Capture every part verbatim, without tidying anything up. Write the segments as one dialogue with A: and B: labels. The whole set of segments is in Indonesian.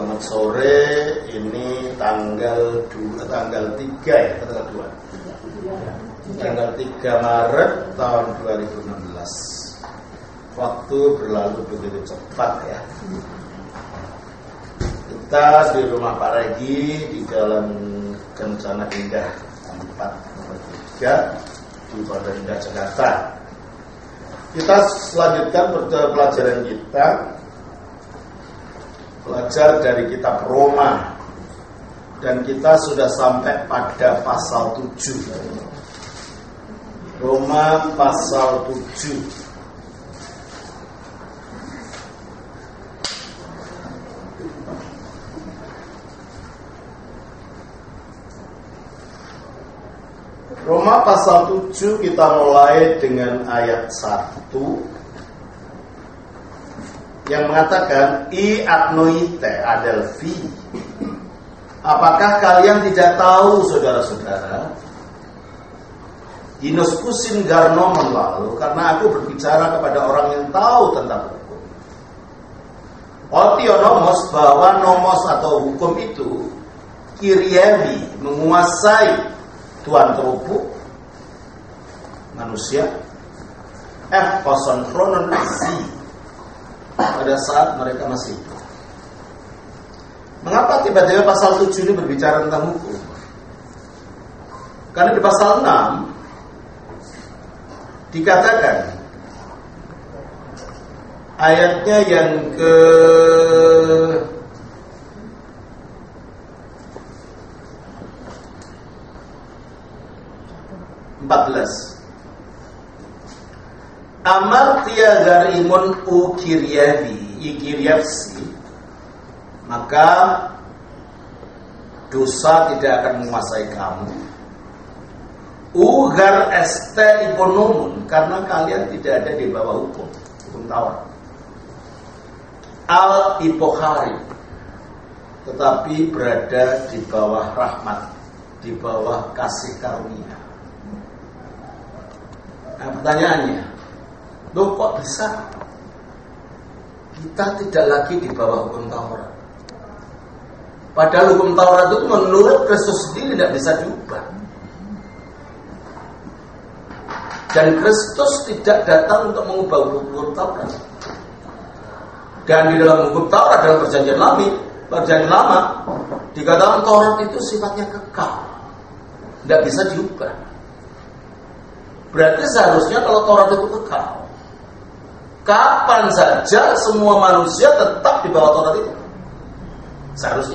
A: Selamat sore, ini tanggal dua, tanggal tiga ya, tanggal dua. Tanggal tiga Maret tahun dua ribu enam belas. Waktu berlalu begitu cepat ya. Kita di rumah Pak Regi di Jalan Kencana Indah empat nomor tiga di Pondok Indah Jakarta. Kita selanjutkan pelajaran kita, belajar dari kitab Roma, dan kita sudah sampai pada pasal tujuh. Roma pasal tujuh. Roma pasal tujuh kita mulai dengan ayat satu yang mengatakan I agnoite adelphi. Apakah kalian tidak tahu, saudara-saudara, Inoskusin garnomon lalu, karena aku berbicara kepada orang yang tahu tentang hukum. Otionomos, bahwa nomos atau hukum itu Kyriemi, menguasai Tuan terupuk manusia. F poson chronon isi, pada saat mereka masih hidup. Mengapa tiba-tiba pasal tujuh ini berbicara tentang hukum? Karena di pasal enam dikatakan, ayatnya yang ke empat belas, Amartia garimun ukiryavi ikiryavsi, maka dosa tidak akan menguasai kamu. Ugar este ikonomun, karena kalian tidak ada di bawah hukum, hukum Taurat. Al ipohari, tetapi berada di bawah rahmat, di bawah kasih karunia. Nah, pertanyaannya, loh kok bisa kita tidak lagi di bawah hukum Taurat? Padahal hukum Taurat itu menurut Kristus sendiri tidak bisa diubah. Dan Kristus tidak datang untuk mengubah hukum Taurat. Dan di dalam hukum Taurat, dalam perjanjian lama, perjanjian lama, dikatakan Taurat itu sifatnya kekal, tidak bisa diubah. Berarti seharusnya kalau Taurat itu kekal, kapan saja semua manusia tetap di bawah Taurat itu, seharusnya.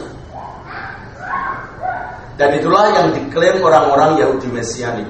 A: Dan itulah yang diklaim orang-orang Yahudi Mesianik.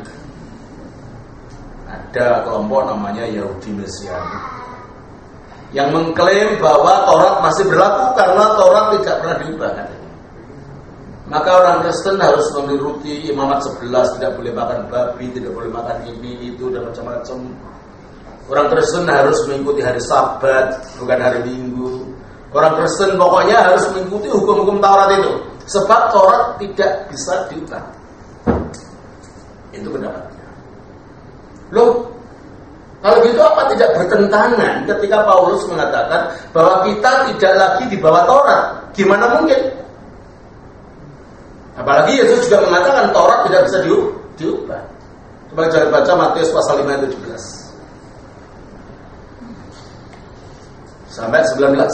A: Ada kelompok namanya Yahudi Mesianik yang mengklaim bahwa Taurat masih berlaku karena Taurat tidak pernah diubah. Maka orang Kristen harus meniruti imamat sebelas, tidak boleh makan babi, tidak boleh makan ini, itu, dan macam-macam. Orang Kristen harus mengikuti hari Sabat, bukan hari Minggu. Orang Kristen pokoknya harus mengikuti hukum-hukum Taurat itu, sebab Taurat tidak bisa diubah. Itu pendapatnya. Loh, kalau gitu apa tidak bertentangan ketika Paulus mengatakan bahwa kita tidak lagi di bawah Taurat? Gimana mungkin? Apalagi Yesus juga mengatakan Taurat tidak bisa diubah. Coba jangan baca Matius pasal lima ayat tujuh belas sampai sembilan belas.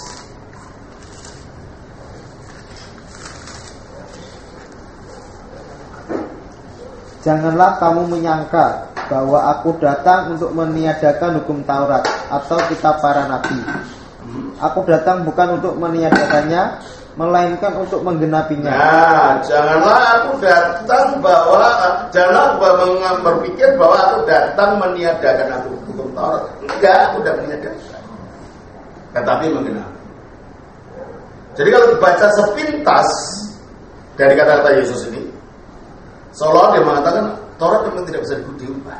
B: Janganlah kamu menyangka bahwa aku datang untuk meniadakan hukum Taurat atau kitab para nabi. Aku datang bukan untuk meniadakannya, melainkan untuk menggenapinya.
A: Nah, janganlah aku datang bahwa janganlah berpikir bahwa aku datang meniadakan aku hukum Taurat. Enggak, aku tidak meniadakan, tetapi menggenapi. Jadi kalau dibaca sepintas dari kata-kata Yesus ini, seolah dia mengatakan Taurat memang tidak bisa diubah.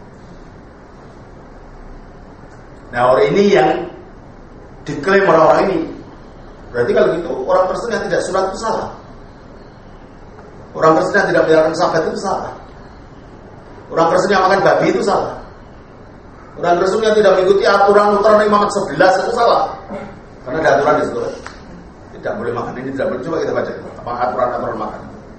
A: Nah, orang ini yang diklaim orang-orang ini. Berarti kalau gitu orang Kristen yang tidak sunat itu salah. Orang Kristen yang tidak menjalankan Sabat itu salah. Orang Kristen yang makan babi itu salah. Orang Kristen yang tidak mengikuti aturan-aturan imamat sebelas itu salah. Karena ada aturan di situ. tidak boleh makan ini, tidak boleh. Coba kita baca apa aturan-aturan makan.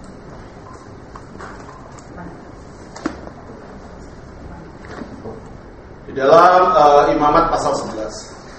A: Di dalam uh, Imamat pasal sebelas.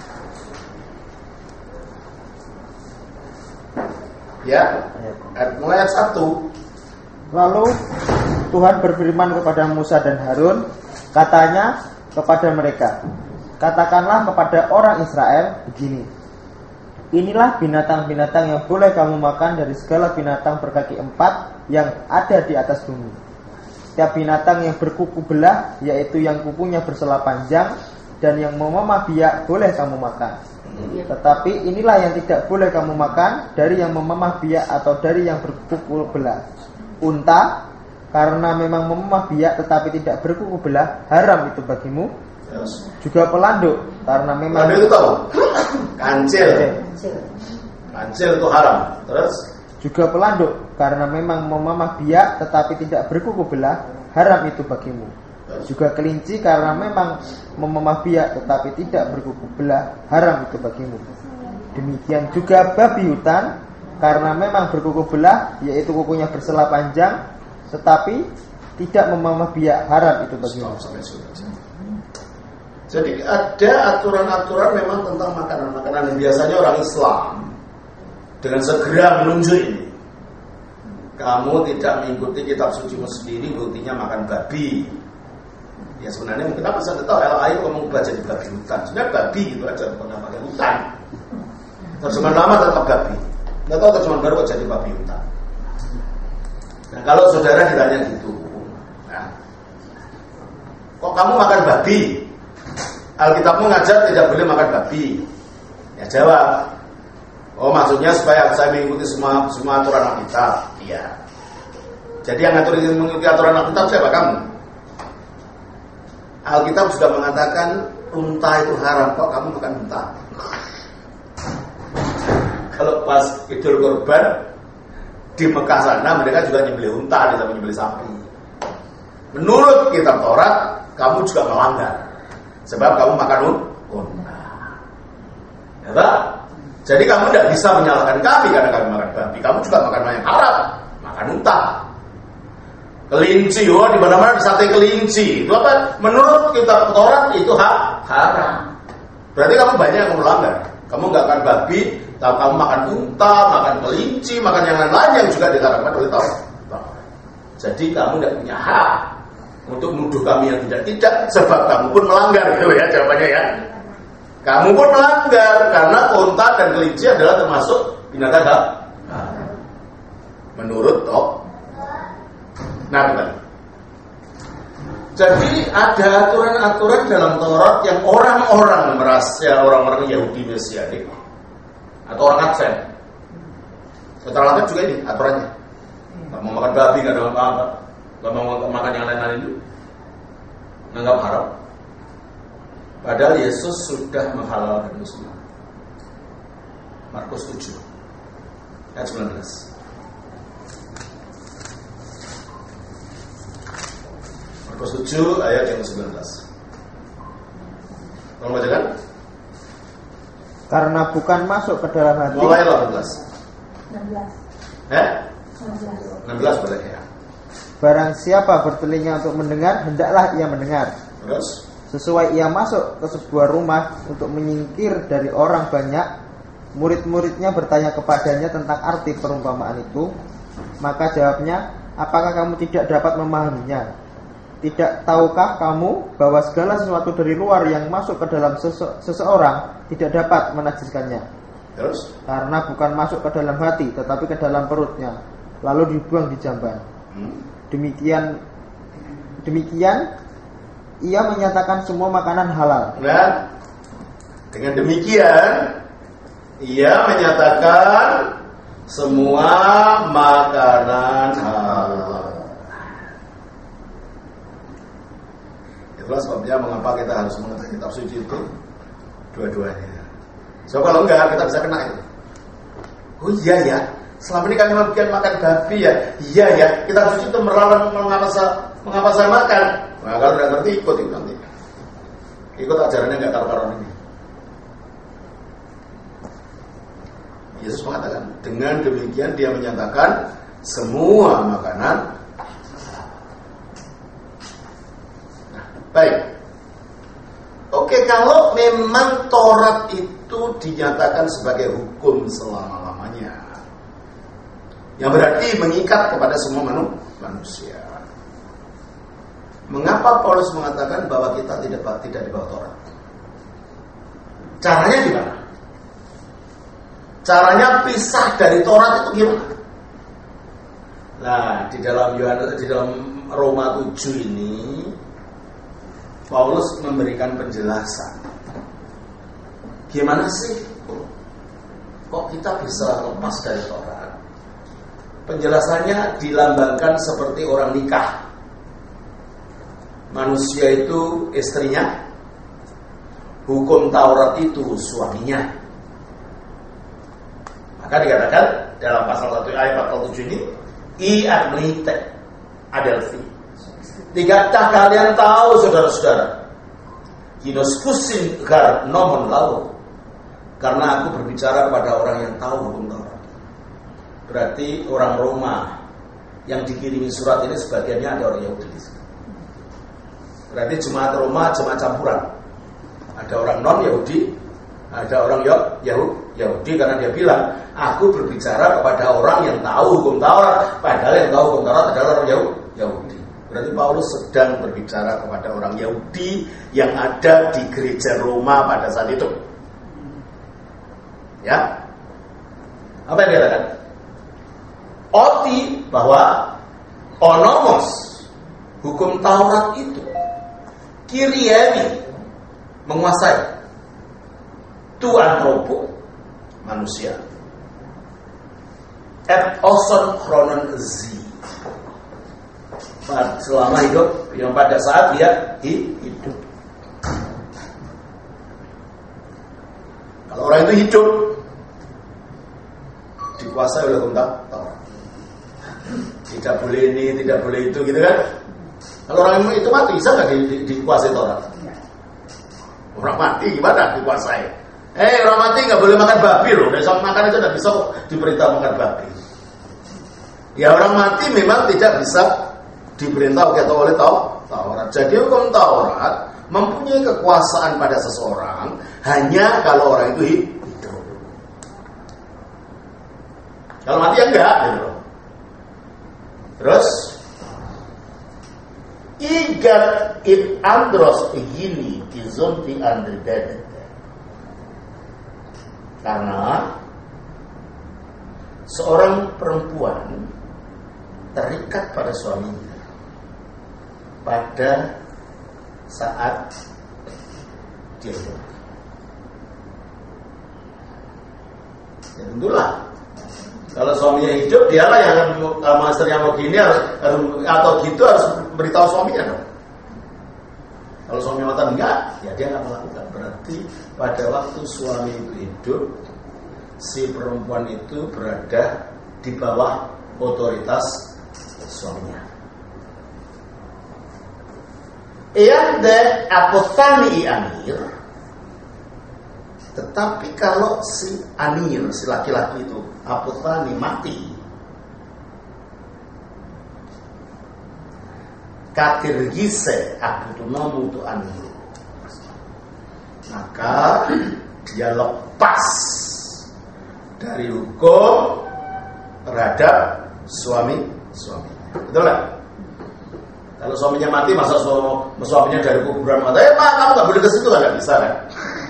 A: Ya, ayat, mulai ayat satu.
B: Lalu Tuhan berfirman kepada Musa dan Harun, katanya kepada mereka, katakanlah kepada orang Israel begini, inilah binatang-binatang yang boleh kamu makan dari segala binatang berkaki empat yang ada di atas bumi. Setiap binatang yang berkuku belah, yaitu yang kukunya bersela panjang, dan yang memamah biak boleh kamu makan. Tetapi inilah yang tidak boleh kamu makan, dari yang memamah biak atau dari yang berkuku belah. Unta, karena memang memamah biak tetapi tidak berkuku belah, haram itu bagimu.
A: Yes.
B: Juga pelanduk, karena memang
A: pelanduk itu tahu? Kancil. Kancil itu haram. Terus
B: juga pelanduk, karena memang memamah biak tetapi tidak berkuku belah, haram itu bagimu. Juga kelinci, karena memang memamah biak tetapi tidak berkuku belah, haram itu bagimu. Demikian juga babi hutan, karena memang berkuku belah, yaitu kukunya bersela panjang tetapi tidak memamah biak, haram itu bagimu.
A: Jadi ada aturan-aturan memang tentang makanan-makanan. Biasanya orang Islam dengan segera menunjuk ini, kamu tidak mengikuti kitab sucimu sendiri, buktinya makan babi. Ya sebenarnya mungkin apa saya tahu, ayo kamu baca di babi hutan. Sebenarnya babi gitu aja, bukan pakai hutan. Terjemahan lama tetap babi. Nggak tahu terjemahan baru kok jadi babi hutan. Nah kalau saudara ditanya gitu, nah, kok kamu makan babi? Alkitabmu ngajar tidak boleh makan babi. Ya jawab, oh maksudnya supaya saya mengikuti semua semua aturan Alkitab. Iya. Jadi yang ngatur mengikuti aturan Alkitab siapa? Kamu. Alkitab sudah mengatakan unta itu haram, kok kamu makan unta? Kalau pas Idul Kurban di Mekah sana mereka juga nyembelih unta, tidak menyembelih sapi. Menurut kitab Taurat, kamu juga melanggar. Sebab kamu makan unta. Ya tak? Jadi kamu tidak bisa menyalahkan kami karena kami makan babi. Kamu juga makan yang haram, makan unta. Kelinci, oh di mana-mana di sate kelinci. Itu apa? Menurut kitab Taurat itu ha, haram. Berarti kamu banyak yang melanggar. Kamu nggak makan babi, tahu kamu makan unta, makan kelinci, makan yang lain-lain yang juga dilarangkan oleh Taurat. Jadi kamu tidak punya hak untuk menuduh kami yang tidak-tidak, sebab kamu pun melanggar, gitu ya jawabannya ya. Kamu pun melanggar karena unta dan kelinci adalah termasuk binatang haram. Menurut Taurat. Nah, betul. Jadi ada aturan-aturan dalam Taurat yang orang-orang merasa orang-orang Yahudi Mesianik atau orang Advent. Setelah Advent juga ini aturannya. Nggak mau makan babi, nggak ada apa-apa. Nggak mau makan yang lain-lain itu, menganggap haram. Padahal Yesus sudah menghalalkan itu semua. Markus tujuh ayat sembilan belas. Markus tujuh ayat yang sembilan belas. Tolong bacakan.
B: Karena bukan masuk ke dalam hati.
A: Mulai delapan belas.
C: enam belas.
A: Eh?
C: enam belas.
A: enam belas boleh ya.
B: Barang siapa bertelinga untuk mendengar, hendaklah ia mendengar.
A: Terus?
B: Sesuai ia masuk ke sebuah rumah untuk menyingkir dari orang banyak, murid-muridnya bertanya kepadanya tentang arti perumpamaan itu. Maka jawabnya, apakah kamu tidak dapat memahaminya? Tidak tahukah kamu bahwa segala sesuatu dari luar yang masuk ke dalam sese- seseorang tidak dapat menajiskannya?
A: Terus?
B: Karena bukan masuk ke dalam hati, tetapi ke dalam perutnya, lalu dibuang di jamban.
A: Hmm.
B: Demikian, demikian ia menyatakan semua makanan halal.
A: Nah, dengan demikian ia menyatakan semua makanan halal. Itulah sebabnya mengapa kita harus mengerti kitab suci itu dua-duanya. So kalau enggak kita bisa kena itu. Oh iya ya, selama ini kami makan makan babi ya. Iya ya, kitab suci itu merawan mengapa saya mengapa saya makan. Nah kalau tidak ngerti ikut itu nanti. Ikut ajarannya nggak karu-karuan ini. Yesus mengatakan, dengan demikian dia menyatakan semua makanan. Nah, baik. Oke, kalau memang Taurat itu dinyatakan sebagai hukum selama-lamanya, yang berarti mengikat kepada semua manusia. Mengapa Paulus mengatakan bahwa kita tidak tidak di bawah Taurat? Caranya gimana? Caranya pisah dari Taurat itu gimana? Nah, di dalam Yohanes, di dalam Roma tujuh ini Paulus memberikan penjelasan. Gimana sih kok kita bisa lepas dari Taurat? Penjelasannya dilambangkan seperti orang nikah. Manusia itu istrinya, hukum Taurat itu suaminya. Maka dikatakan dalam pasal satu ayat pasal tujuh ini, I admite adelphi. Tidakkah kalian tahu, saudara-saudara, Kinos kusin gar nomon lalu, karena aku berbicara kepada orang yang tahu hukum Taurat. Berarti orang Roma yang dikirimi surat ini sebagiannya ada orang Yahudi. Berarti jemaat Roma jemaat campuran. Ada orang non Yahudi, ada orang Yahudi, karena dia bilang, aku berbicara kepada orang yang tahu hukum Taurat, padahal yang tahu hukum Taurat adalah orang Yahudi. Berarti Paulus sedang berbicara kepada orang Yahudi yang ada di gereja Roma pada saat itu. Ya, apa yang dikatakan? Oti bahwa onomos hukum Taurat itu kiriemi menguasai tu antropo manusia et oson chronon zi selama hidup, yang pada saat dia hidup. Kalau orang itu hidup dikuasai oleh hukum Taurat, tidak boleh ini, tidak boleh itu, gitu kan? Kalau orang itu mati, bisa nggak di, di, dikuasai Taurat? Orang mati gimana dikuasai? Eh, orang mati nggak boleh makan babi loh. Besok makan itu nggak bisa diperintah makan babi. Ya, orang mati memang tidak bisa diperintah oleh Taurat. Jadi hukum Taurat mempunyai kekuasaan pada seseorang hanya kalau orang itu hidup. Kalau mati ya enggak, gitu. Terus igat it andros begini kizonti andredet. Karena seorang perempuan terikat pada suaminya pada saat dia hidup. Ya tentulah, kalau suaminya hidup, dialah yang sama istrinya mau gini harus, atau gitu harus beritahu suaminya dong. Kalau suami mata enggak, ya dia nggak melakukan. Berarti pada waktu suami itu hidup, si perempuan itu berada di bawah otoritas suaminya. Yang de apotani anir, tetapi kalau si anir, si laki-laki itu apotani mati, katir gise abutunomu tu anir, maka dia lepas dari hukum terhadap suami-suami. Betul kan? Kalau suaminya mati, masa suami, suaminya dari kuburan mati, eh pak, kamu nggak boleh ke situ, nggak bisa kan?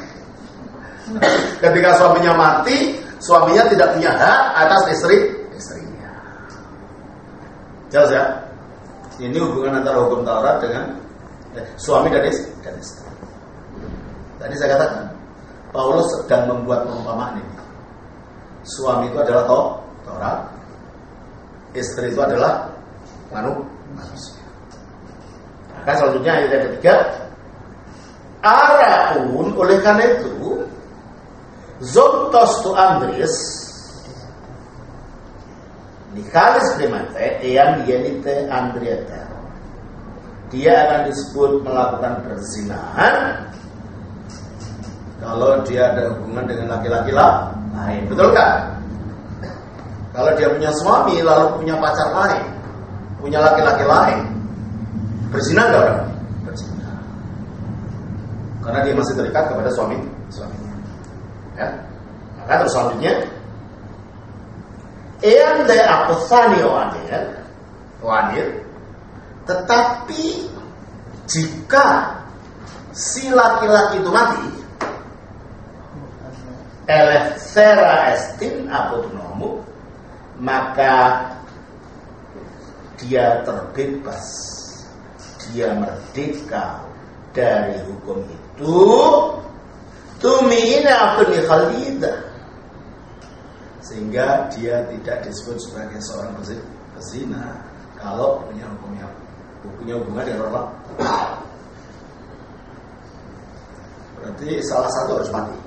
A: Ketika suaminya mati, suaminya tidak punya hak atas istri istrinya. Jelas ya? Ini hubungan antara hukum Taurat dengan eh, suami dan istri. Tadi saya katakan, Paulus sedang membuat perumpamaan ini. Suami itu adalah Taurat, istri itu adalah manusia. Maka selanjutnya ayat yang ketiga, Araun oleh karena itu Zontos tu Andres Nikalis primate yang yenite Andrieta, dia akan disebut melakukan perzinahan kalau dia ada hubungan dengan laki-laki lain. Betul kan? Kalau dia punya suami lalu punya pacar lain, punya laki-laki lain, berzina enggak orang? Berzina. Karena dia masih terikat kepada suami suaminya. Ya. Maka terus selanjutnya, Ean de aposani wanir, wanir. Tetapi jika si laki-laki itu mati, elefthera estin apotunomu, maka dia terbebas, dia merdeka dari hukum itu. Tumi'ina abni khalidah, sehingga dia tidak disebut sebagai seorang pezina kalau punya hukumnya punya hubungan dengan orang. Berarti salah satu harus mati.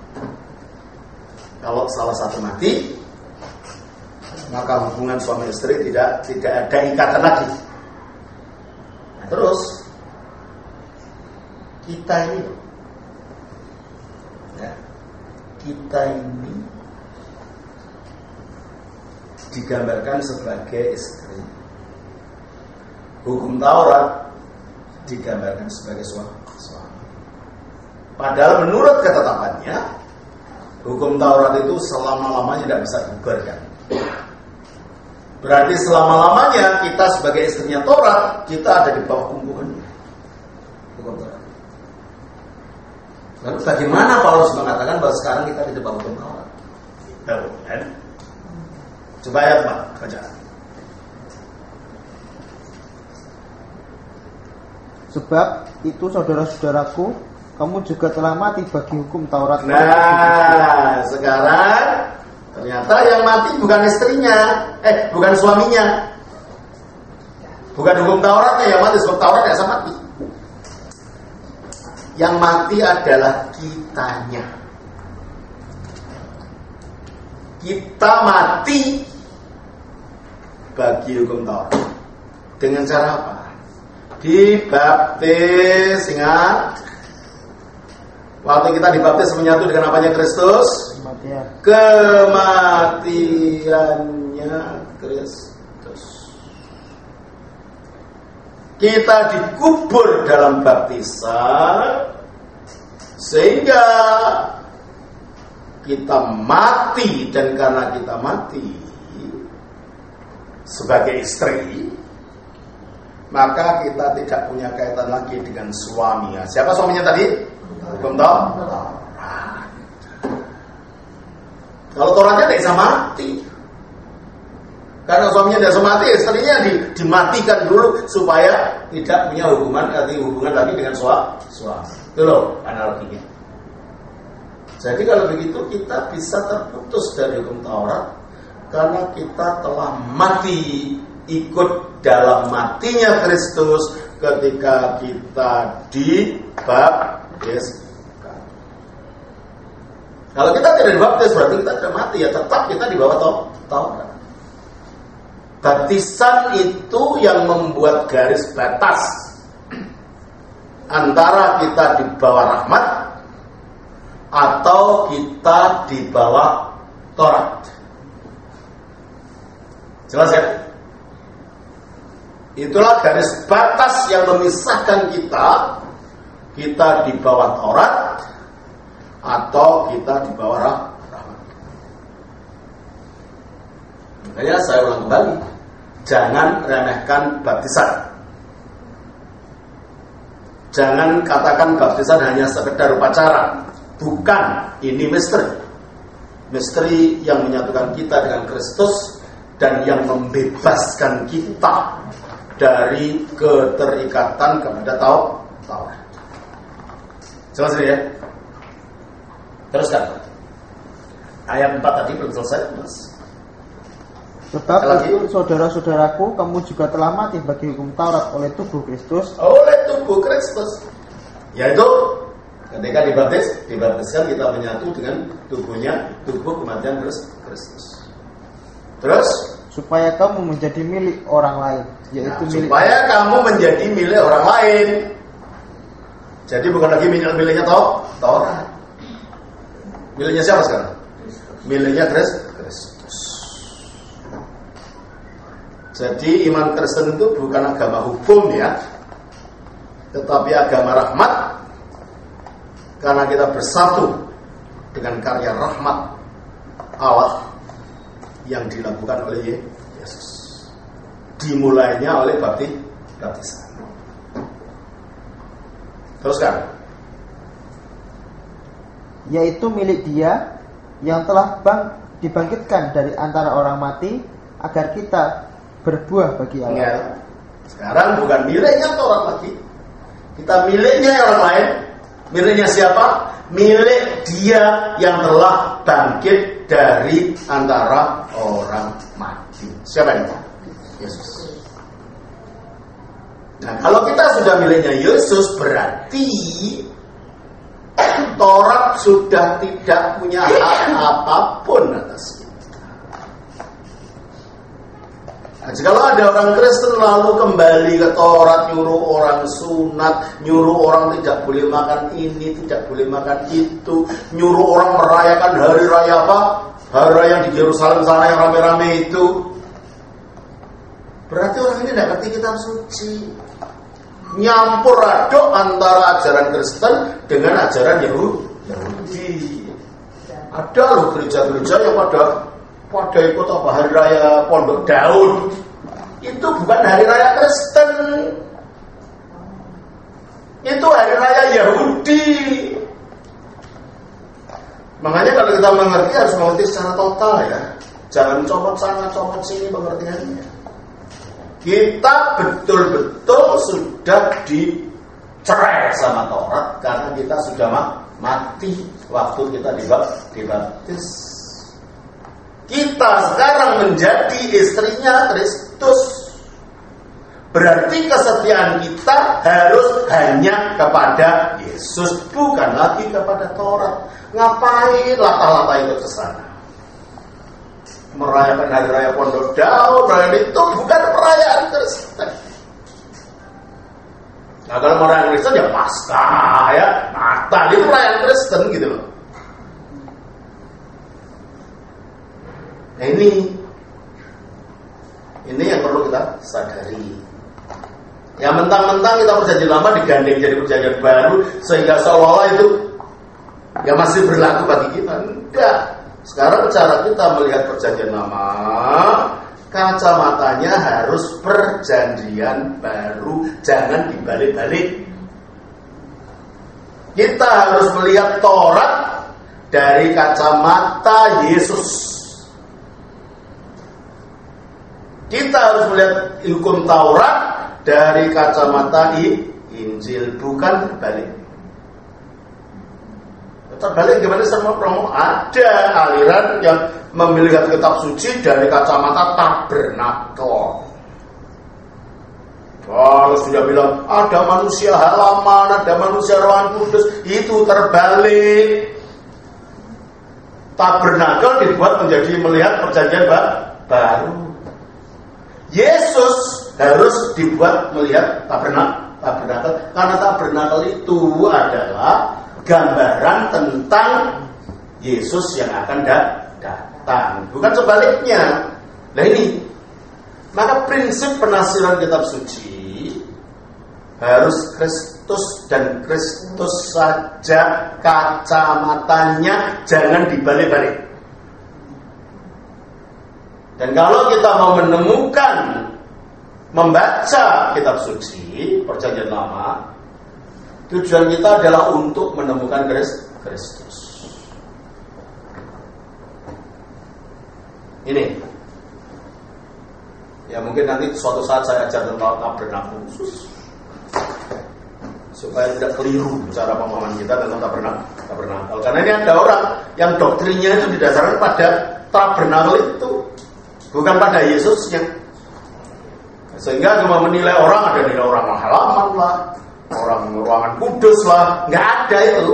A: Kalau salah satu mati, maka hubungan suami istri tidak tidak ada ikatan lagi. Nah, terus kita ini, ya, kita ini digambarkan sebagai istri. Hukum Taurat digambarkan sebagai suami. Padahal menurut ketetapannya, hukum Taurat itu selama-lamanya tidak bisa dibubarkan. Berarti selama-lamanya kita sebagai istrinya Taurat, kita ada di bawah kumpulannya hukum Taurat. Lalu bagaimana Paulus mengatakan bahwa sekarang kita di bawah hukum Taurat? Tahu kan? Coba ayat empat, baca.
B: Sebab itu saudara-saudaraku, kamu juga telah mati bagi hukum Taurat.
A: Nah, sekarang ternyata yang mati bukan istrinya, eh bukan suaminya, bukan hukum Tauratnya yang mati, sebab Taurat ya sama mati. Yang mati adalah kitanya. Kita mati bagi hukum Taurat. Dengan cara apa? Dibaptis, ingat. Waktu kita dibaptis menyatu dengan apanya Kristus?
B: Kematian.
A: Kematiannya Kristus. Kita dikubur dalam baptisan sehingga kita mati, dan karena kita mati sebagai istri, maka kita tidak punya kaitan lagi dengan suaminya. Siapa suaminya tadi? Hukum Taurat. Kalau Tauratnya tidak bisa mati, karena suaminya tidak bisa mati, istrinya di, dimatikan dulu supaya tidak punya hubungan arti hubungan lagi dengan suami. Itu loh analoginya. Jadi kalau begitu kita bisa terputus dari hukum Taurat karena kita telah mati ikut dalam matinya Kristus ketika kita dibaptis. Kalau kita tidak dibaptis berarti kita tidak mati, ya tetap kita di bawah Taurat. Baptisan itu yang membuat garis batas antara kita di bawah rahmat atau kita di bawah Taurat. Jelas ya? Itulah garis batas yang memisahkan kita, kita di bawah Taurat atau kita di bawah rahmat. Makanya saya ulang kembali, jangan remehkan baptisan. Jangan katakan baptisan hanya sekedar upacara. Bukan, ini misteri. Misteri yang menyatukan kita dengan Kristus dan yang membebaskan kita dari keterikatan kepada Taurat. Jelas ini ya? Teruskan. Ayat empat tadi belum selesai, Mas.
B: Sebab itu saudara-saudaraku, kamu juga telah mati bagi hukum Taurat oleh tubuh Kristus.
A: Oleh tubuh Kristus. Yaitu ketika dibaptis, dibaptiskan kita menyatu dengan tubuhnya, tubuh kematian Kristus. Terus
B: supaya kamu menjadi milik orang lain, yaitu
A: nah,
B: milik
A: supaya kamu menjadi milik orang lain. Jadi bukan lagi milik-miliknya Taurat. Miliknya siapa sekarang? Miliknya Kristus. Jadi iman Kristen itu bukan agama hukum ya, tetapi agama rahmat. Karena kita bersatu dengan karya rahmat Allah yang dilakukan oleh Yesus. Dimulainya oleh baptisan. Teruskan.
B: Yaitu milik Dia yang telah bang, dibangkitkan dari antara orang mati agar kita berbuah bagi Allah.
A: Ya. Sekarang bukan miliknya orang lagi. Kita miliknya orang lain. Miliknya siapa? Milik Dia yang telah bangkit dari antara orang mati. Siapa itu? Yesus. Nah, kalau kita sudah miliknya Yesus, berarti Taurat sudah tidak punya hak apapun atas kita. Nah, jikalau ada orang Kristen lalu kembali ke Taurat, nyuruh orang sunat, nyuruh orang tidak boleh makan ini, tidak boleh makan itu, nyuruh orang merayakan hari raya apa? Hari raya yang di Yerusalem sana yang rame-rame itu, berarti orang ini tidak ngerti kitab suci. Nyampur aduk antara ajaran Kristen dengan ajaran Yahudi. Ada loh gereja-gereja yang pada pada ikut apa hari raya Pondok Daun. Itu bukan hari raya Kristen. Itu hari raya Yahudi. Makanya kalau kita mengerti harus mengerti secara total ya. Jangan comot sana comot sini pengertiannya. Kita betul-betul sudah dicerai sama Taurat karena kita sudah mati waktu kita dibaptis. Kita sekarang menjadi istrinya Kristus. Berarti kesetiaan kita harus hanya kepada Yesus, bukan lagi kepada Taurat. Ngapain latah-latah itu ke sana? Merayakan hari raya Pondok Daun, perayaan itu bukan perayaan Kristen. Nah, kalau perayaan Kristen ya Paskah ya, Natal itu perayaan Kristen gitu loh. Nah ini, ini yang perlu kita sadari. Ya mentang-mentang kita perjanjian lama digandeng jadi perjanjian baru sehingga seolah-olah itu ya masih berlaku bagi kita. Enggak. Sekarang cara kita melihat perjanjian lama, kacamatanya harus perjanjian baru, jangan dibalik-balik. Kita harus melihat Taurat dari kacamata Yesus. Kita harus melihat hukum Taurat dari kacamata Injil, bukan berbalik. Terbalik gimana sama promo? Ada aliran yang melihat kitab suci dari kacamata tabernakel. Kalau sudah bilang ada manusia halaman, ada manusia ruangan kudus, itu terbalik. Tabernakel dibuat menjadi melihat perjanjian baru. Yesus harus dibuat melihat tabernakel karena tabernakel itu adalah gambaran tentang Yesus yang akan datang, bukan sebaliknya. Nah ini, maka prinsip penafsiran kitab suci harus Kristus dan Kristus saja, kacamatanya jangan dibalik-balik. Dan kalau kita mau menemukan, membaca kitab suci perjanjian lama, tujuan kita adalah untuk menemukan Kristus. Ini, ya mungkin nanti suatu saat saya ajar tentang tabernakel khusus, supaya tidak keliru cara pemahaman kita tentang tabernakel. Karena ini ada orang yang doktrinnya itu didasarkan pada tabernakel itu, bukan pada Yesusnya. Sehingga cuma menilai orang, ada nilai orang halaman lah, orang ruangan kudus lah, nggak ada itu.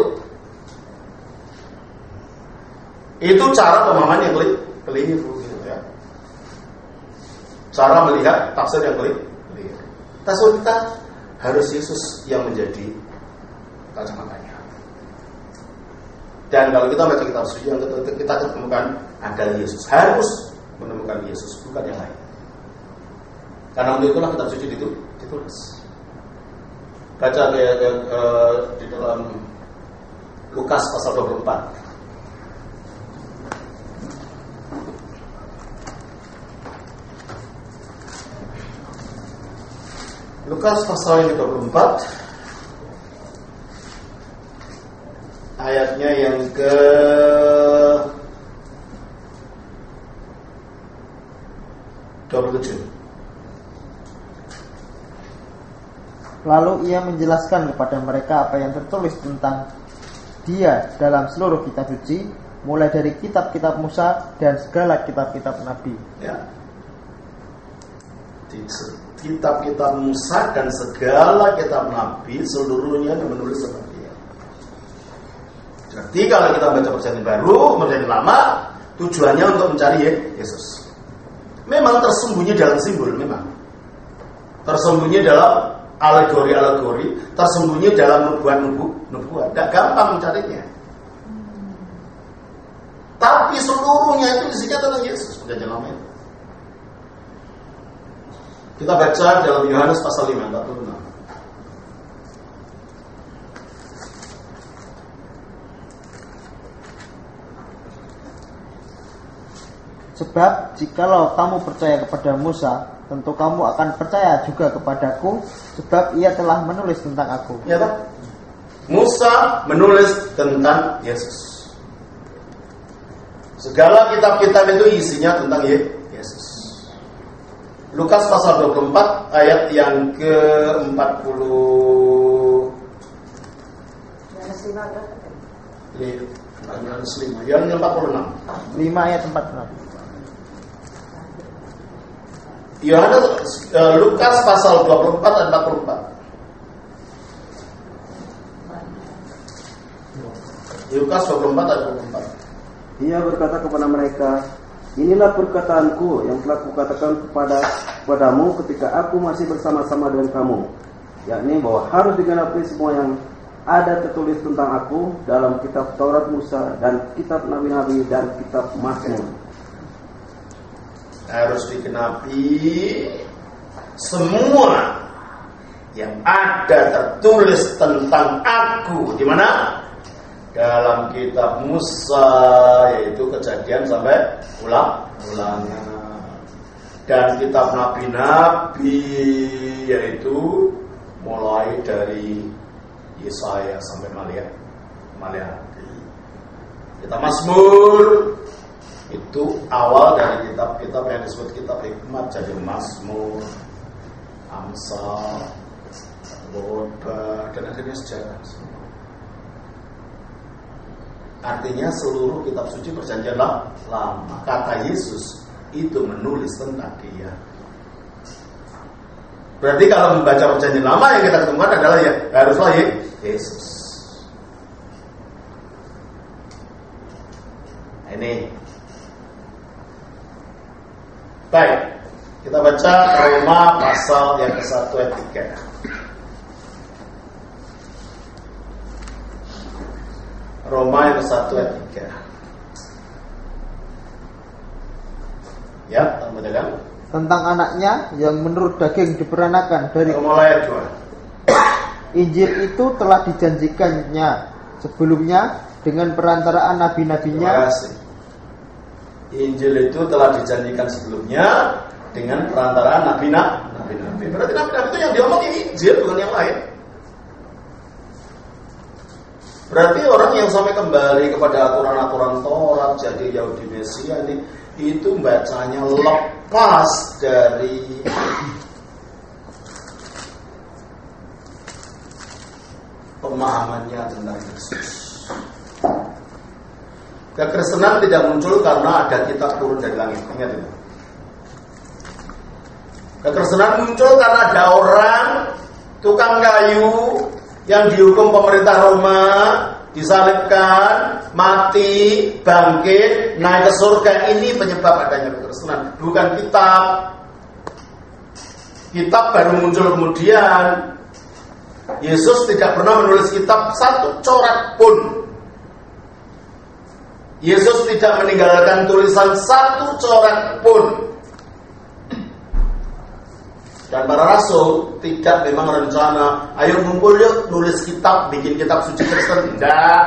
A: Itu cara pemahaman yang keliru, gitu ya. Cara melihat tafsir yang keliru. Tafsir kita harus Yesus yang menjadi kacamatanya. Dan kalau kita baca kitab suci, yang kita ketemukan ada Yesus, harus menemukan Yesus, bukan yang lain. Karena untuk itulah kitab suci itu ditulis. Baca ke, ke, ke, di dalam Lukas pasal dua puluh empat. Lukas pasal yang dua puluh empat ayatnya yang ke dua puluh tujuh.
B: Lalu ia menjelaskan kepada mereka apa yang tertulis tentang dia dalam seluruh kitab suci, mulai dari kitab-kitab Musa dan segala kitab-kitab Nabi.
A: Ya. Di kitab-kitab Musa dan segala kitab Nabi seluruhnya menulis tentang dia. Jadi kalau kita baca perjanjian baru, perjanjian lama, tujuannya untuk mencari Yesus. Memang tersembunyi dalam simbol, memang tersembunyi dalam alegori-alegori, tersembunyi dalam nubuat-nubuat. Gak gampang mencarinya. Tapi seluruhnya itu isinya tentang Yesus, perjanjian lama itu. Kita baca dalam Yohanes pasal lima, empat puluh enam.
B: Sebab jikalau kamu percaya kepada Musa, tentu kamu akan percaya juga kepadaku, sebab ia telah menulis tentang aku.
A: Ya tak? Musa menulis tentang Yesus. Segala kitab-kitab itu isinya tentang Yesus. Lukas pasal dua puluh empat ayat yang ke empat puluh lima, yang empat puluh enam.
B: lima ayat empat puluh enam.
A: Yohanes uh, Lukas pasal dua puluh empat ayat empat puluh empat. Lukas dua puluh empat ayat dua puluh empat.
D: Ia berkata kepada mereka, inilah perkataanku yang telah kukatakan kepada kepadamu ketika aku masih bersama-sama dengan kamu, yakni bahwa harus digenapi semua yang ada tertulis tentang aku dalam kitab Taurat Musa dan kitab Nabi-Nabi dan kitab Mazmur.
A: Harus digenapi semua yang ada tertulis tentang aku. Di mana? Dalam kitab Musa, yaitu Kejadian sampai ulang-ulangan, dan kitab Nabi-Nabi, yaitu mulai dari Yesaya sampai Maliaki. Kitab Mazmur itu awal dari kitab-kitab yang disebut kitab hikmat, jadi Mazmur, Amsal, Khotbah, dan akhirnya sejarah. Artinya seluruh kitab suci perjanjian lama, kata Yesus itu menulis tentang dia. Berarti kalau membaca perjanjian lama yang kita ketemukan adalah ya haruslah ya Yesus. Ini baik, kita baca Roma pasal yang ke satu ayat tiga. Roma yang ke satu ayat tiga. Ya, tambah dalam.
B: Tentang anaknya yang menurut daging diperanakan dari
A: Mulai ayat dua.
B: Injil itu telah dijanjikannya sebelumnya dengan perantaraan nabi-nabinya.
A: Injil itu telah dijanjikan sebelumnya dengan perantaraan nabi-nabi. Berarti nabi-nabi itu yang diomongin Injil, bukan yang lain. Berarti orang yang sampai kembali kepada aturan-aturan Taurat jadi Yahudi Mesiani itu bacanya lepas dari pemahamannya tentang Yesus. Kekristenan tidak muncul karena ada kitab turun dari langit. Ingat itu. Kekristenan muncul karena ada orang tukang kayu yang dihukum pemerintah Roma, disalibkan, mati, bangkit, naik ke surga. Ini penyebab adanya kekristenan, bukan kitab. Kitab baru muncul kemudian. Yesus tidak pernah menulis kitab satu coret pun. Yesus tidak meninggalkan tulisan satu coret pun. Dan para rasul tidak memang rencana, ayo ngumpul yuk nulis kitab, bikin kitab suci Kristen. Tidak.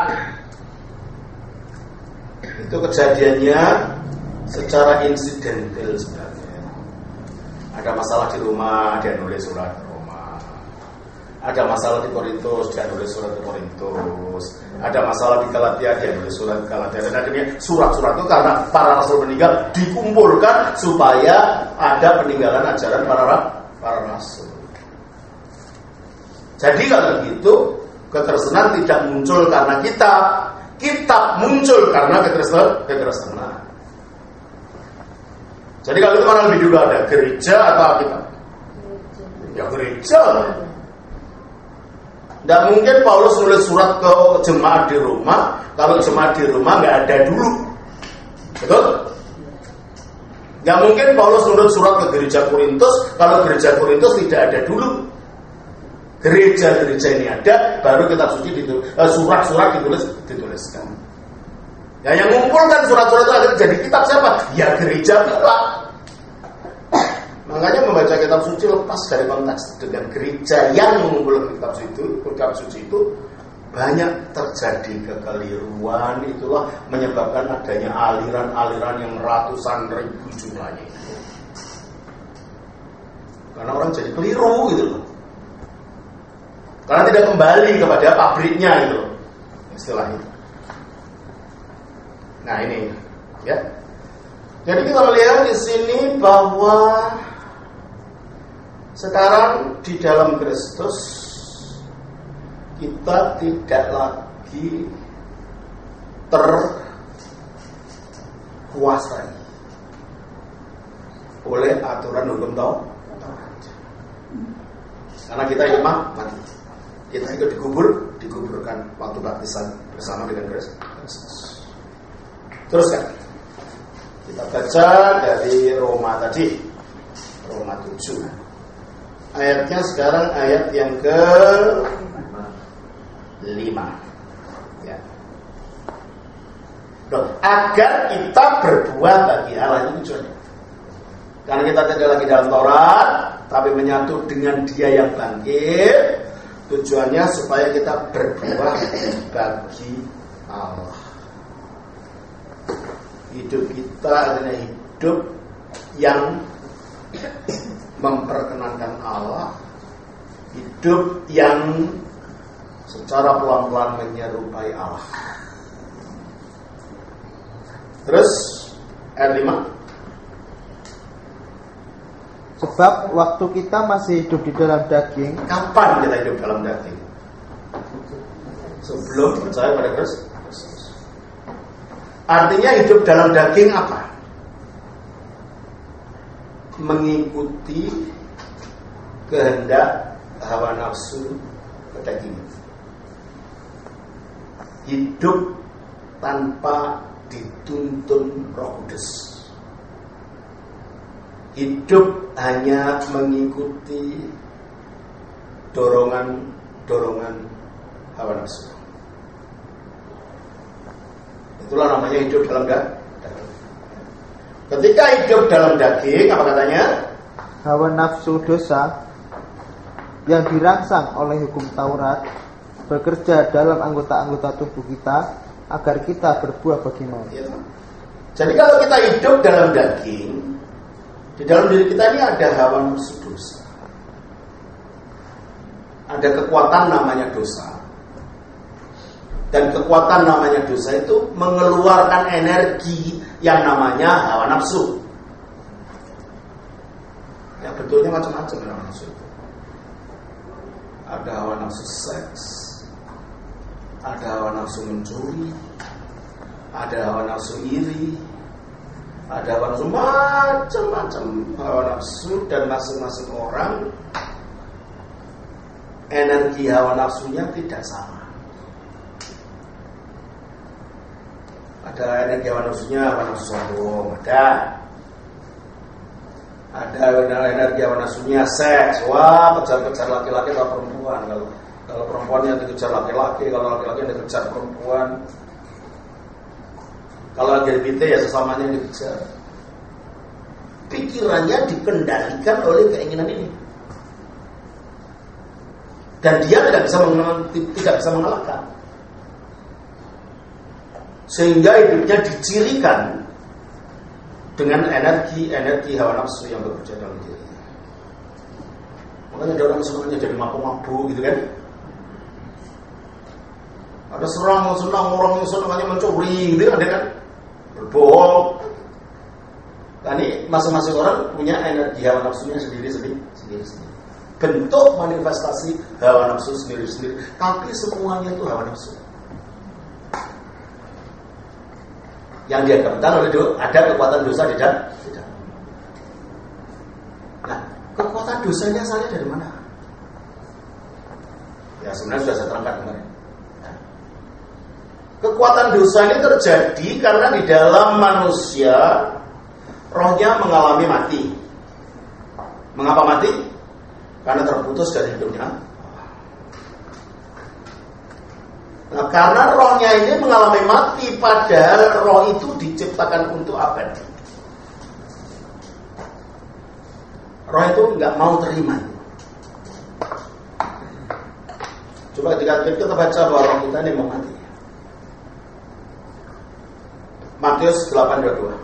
A: Itu kejadiannya secara insidental sebenarnya. Ada masalah di rumah, dia nulis surat ke Roma. Ada masalah di Korintus, dia nulis surat ke Korintus. Ada masalah di Galatia, dia nulis surat ke Galatia. Dan akhirnya surat-surat itu karena para rasul meninggal dikumpulkan supaya ada peninggalan ajaran para rasul. Para rasul. Jadi kalau gitu, kekristenan tidak muncul karena kitab, kitab muncul karena kekristenan. kekristenan. Jadi kalau itu mana lebih dulu ada gereja atau kitab? Ya gereja. Tidak mungkin Paulus nulis surat ke jemaat di Roma kalau jemaat di Roma nggak ada dulu, betul? Nggak mungkin Paulus nulis surat ke gereja Korintus kalau gereja Korintus tidak ada dulu. Gereja-gereja ini ada, baru kitab suci ditulis, surat-surat ditulis dituliskan. Ya, yang mengumpulkan surat-surat itu akhirnya jadi kitab siapa? Ya gereja kita. Makanya membaca kitab suci lepas dari konteks dengan gereja yang mengumpulkan kitab suci itu, kitab suci itu banyak terjadi kekeliruan, itulah menyebabkan adanya aliran-aliran yang ratusan ribu jumlahnya itu. Karena orang jadi keliru gitu loh. Karena tidak kembali kepada pabriknya gitu loh, istilah itu. Nah ini, ya. Jadi kita melihat di sini bahwa sekarang di dalam Kristus kita tidak lagi terkuasai oleh aturan hukum Taurat. Karena kita ikut mati, kita ikut dikubur, dikuburkan waktu baptisan bersama dengan Kristus. Terus kan, kita baca dari Roma tadi, Roma tujuh. Ayatnya sekarang ayat yang ke lima, ya. Loh, agar kita berbuat bagi Allah, itu tujuannya. Karena kita tidak lagi dalam Taurat, tapi menyatu dengan Dia yang bangkit. Tujuannya supaya kita berbuat bagi Allah. Hidup kita adalah hidup yang memperkenankan Allah, hidup yang secara pelan-pelan menyerupai Allah. Terus ayat lima.
B: Sebab waktu kita masih hidup di dalam daging.
A: Kapan kita hidup dalam daging? Sebelum percaya pada Kristus. Artinya hidup dalam daging apa? Mengikuti kehendak hawa nafsu kedagingan. Hidup tanpa dituntun Roh Kudus. Hidup hanya mengikuti dorongan-dorongan hawa nafsu. Itulah namanya hidup dalam daging. Ketika hidup dalam daging, apa katanya?
B: Hawa nafsu dosa yang dirangsang oleh hukum Taurat bekerja dalam anggota-anggota tubuh kita agar kita berbuah bagi maut.
A: Ya. Jadi kalau kita hidup dalam daging, di dalam diri kita ini ada hawa nafsu dosa. Ada kekuatan namanya dosa. Dan kekuatan namanya dosa itu mengeluarkan energi yang namanya hawa nafsu. Ya betulnya macam-macam hawa nafsu itu. Ada hawa nafsu seks, ada hawa nafsu mencuri, ada hawa nafsu iri, ada hawa nafsu macam-macam hawa nafsu, dan masing-masing orang energi hawa nafsunya tidak sama. Ada energi hawa nafsunya, hawa nafsu sombong, ada. Ada energi hawa nafsunya seks, wah kejar-kejar laki-laki atau perempuan. Kalau kalau perempuannya dikejar laki-laki, kalau laki-laki dikejar perempuan. Kalau L G B T ya sesamanya dikejar. Pikirannya dikendalikan oleh keinginan ini. dan dia tidak bisa mengal- tidak bisa mengalahkan. Sehingga hidupnya dicirikan dengan energi-energi hawa nafsu yang bekerja dalam dirinya. Makanya ada orang semuanya jadi mabuk-mabuk gitu kan. Ada serang senang orang yang senangnya mencuri gitu kan, ada kan berbohong. Nah ini masing-masing orang punya energi hawa nafsunya sendiri-sendiri, sendiri-sendiri. Bentuk manifestasi hawa nafsu sendiri-sendiri, tapi semuanya itu hawa nafsu. Yang dihadapkan oleh dosa, ada kekuatan dosa di dalam. Nah, kekuatan dosanya asalnya dari mana? Ya sebenarnya sudah saya terangkan kemarin. Nah, kekuatan dosa ini terjadi karena di dalam manusia rohnya mengalami mati. Mengapa mati? Karena terputus dari hidupnya. Nah, karena rohnya ini mengalami mati, padahal roh itu diciptakan untuk abadi. Roh itu nggak mau terima itu. Coba ketika kita baca bahwa roh kita ini mau mati. Matius delapan dua puluh dua.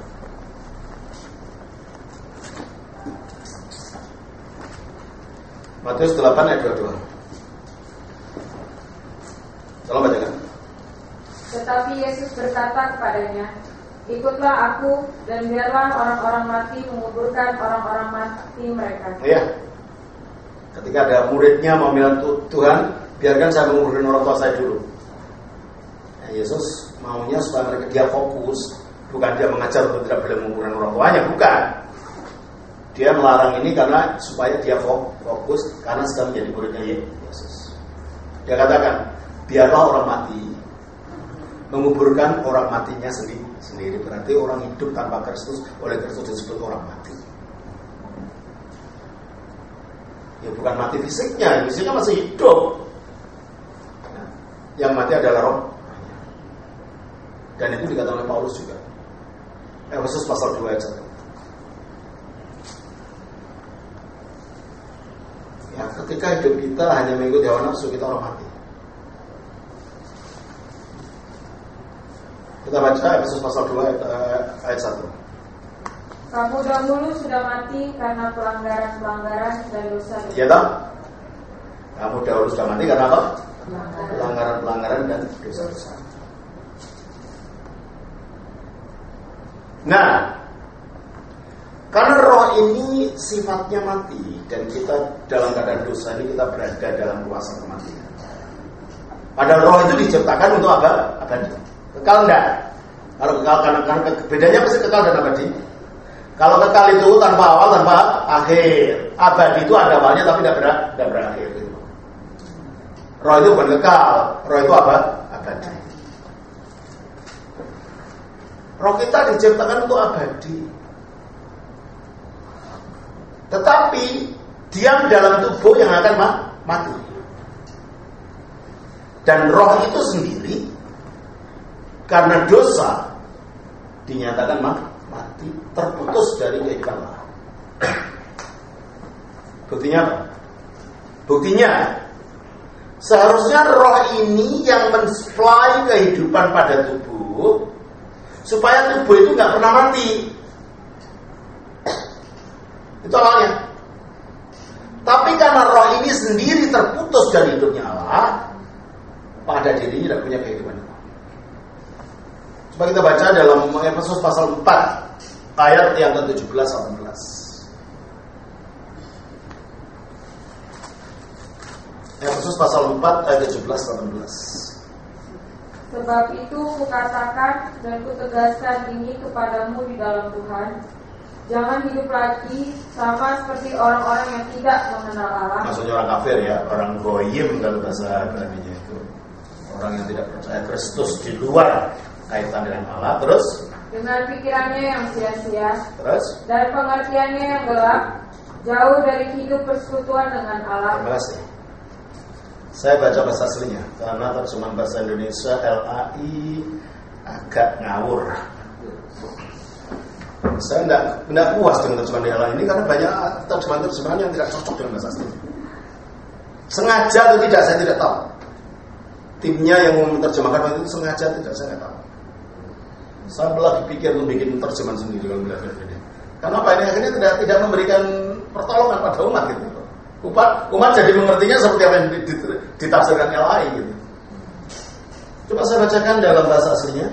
A: Matius delapan ayat dua puluh dua. Tolong bacakan.
E: Tetapi Yesus berkata kepadanya, ikutlah aku dan biarlah orang-orang mati menguburkan orang-orang mati mereka.
A: Iya. Ketika ada muridnya mau bilang, Tuhan, biarkan saya menguburkan orang tua saya dulu. Nah, Yesus maunya supaya mereka dia fokus, bukan dia mengajar untuk tidak boleh menguburkan orang tuanya, bukan. Dia melarang ini karena supaya dia fokus karena sedang menjadi muridnya Yesus. Dia katakan, biarlah orang mati menguburkan orang matinya sendiri. Sendiri berarti orang hidup tanpa Kristus, oleh Kristus disebut orang mati. Ya bukan mati fisiknya, fisiknya masih hidup. Nah, yang mati adalah roh. Dan itu dikatakan oleh Paulus juga. Efesus pasal dua ayat satu. Ya, ketika hidup kita hanya mengikuti hawa nafsu, kita orang mati. Kita baca Efesus pasal dua ayat, ayat satu.
E: Kamu dahulu sudah mati karena pelanggaran-pelanggaran dan dosa-dosa.
A: Iya tak? Kamu dahulu sudah mati karena apa? Pelanggaran-pelanggaran dan dosa-dosa. Nah, karena roh ini sifatnya mati dan kita dalam keadaan dosa ini kita berada dalam kuasa kematian. Padahal roh itu diciptakan untuk apa? Abadi. Kekal enggak? Kalau kekal karena, karena bedanya pasti kekal dan abadi. Kalau kekal itu tanpa awal, tanpa akhir. Abadi itu ada awalnya tapi tidak, ber, tidak berakhir. Roh itu bukan kekal, roh itu apa? Abadi. Roh kita diciptakan untuk abadi. Tetapi diam dalam tubuh yang akan mati. Dan roh itu sendiri karena dosa dinyatakan mati, terputus dari kehidupan Allah. Buktinya apa? Buktinya seharusnya roh ini yang mensuplai kehidupan pada tubuh supaya tubuh itu nggak pernah mati. Itu awalnya. Tapi karena roh ini sendiri terputus dari hidupnya Allah, pada dirinya tidak punya kehidupan. Coba kita baca dalam Efesus pasal empat ayat yang ke tujuh belas sampai delapan belas. Efesus pasal empat ayat tujuh belas sampai delapan belas.
E: Sebab itu kukatakan dan kutegaskan ini kepadamu di dalam Tuhan, jangan hidup lagi sama seperti orang-orang yang tidak mengenal Allah.
A: Maksudnya orang kafir ya, orang goyim kalau bahasa Ibrani-nya itu. Orang yang tidak percaya Kristus di luar kaitan dengan Allah. Terus
E: dengan pikirannya yang sia-sia,
A: terus
E: dan pengertiannya yang gelap, jauh dari hidup persekutuan dengan Allah.
A: Terima kasih. Saya baca bahasa aslinya karena terjemahan bahasa Indonesia L A I agak ngawur. Saya tidak tidak puas dengan terjemahan L A I ini karena banyak terjemahan-terjemahan yang tidak cocok dengan bahasa aslinya. Sengaja atau tidak saya tidak tahu. Timnya yang menerjemahkan itu sengaja atau tidak saya tidak tahu. Saya lagi pikir untuk bikin terjemahan sendiri kalau belajar ini. Karena apa ini akhirnya tidak tidak memberikan pertolongan pada umat gitu. Umat umat jadi mengertinya seperti apa yang ditafsirkan L A I gitu. Coba saya bacakan dalam bahasa aslinya.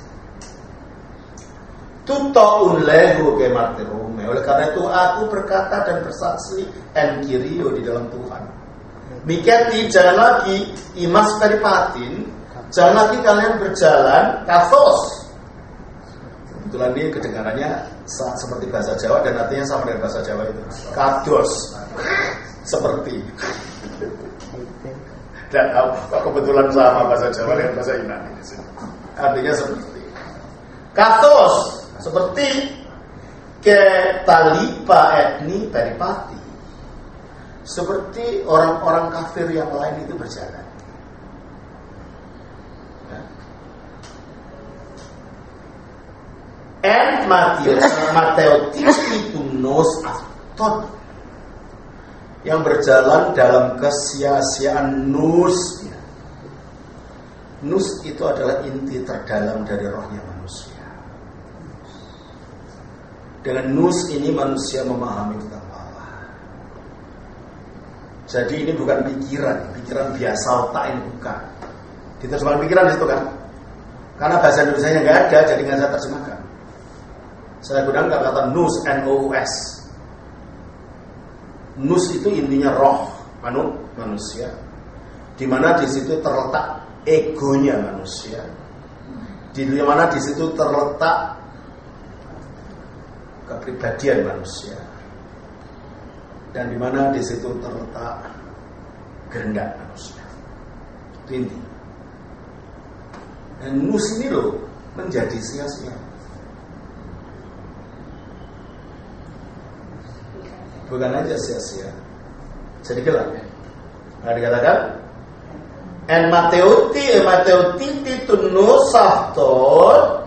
A: Tuta'un lehu kemartirume. Oleh karena itu aku berkata dan bersaksi en kirio di dalam Tuhan. Mikati jangan lagi imas peripatin, jangan lagi kalian berjalan kathos. Kebetulan ini kedengarannya seperti bahasa Jawa dan artinya sama dengan bahasa Jawa itu. Kados. Seperti. Dan kebetulan sama bahasa Jawa dengan bahasa Yunani. Artinya seperti. Kathos. Seperti ke talipa etni peripati. Seperti orang-orang kafir yang lain itu berjalan. Ya. And Matius Mateotis itu nos afton yang berjalan dalam kesia-siaan nus. Nus itu adalah inti terdalam dari rohnya manusia. Dengan nus ini manusia memahami tentang Allah. Jadi ini bukan pikiran, pikiran biasa otak ini bukan. Diterjemahkan pikiran di situ kan? Karena bahasa Indonesia nggak ada, jadi nggak saya terjemahkan. Saya gunakan kata nus, N O U S. Nus itu intinya roh manu, manusia, di mana di situ terletak egonya manusia, di mana di situ terletak kepribadian manusia, dan di mana di situ terletak kehendak manusia. Itu inti. Dan nus ini loh menjadi sia-sia. Bukan aja sia-sia, jadi gelap. Nah dikatakan en Mateuti e Mateuti titunusafton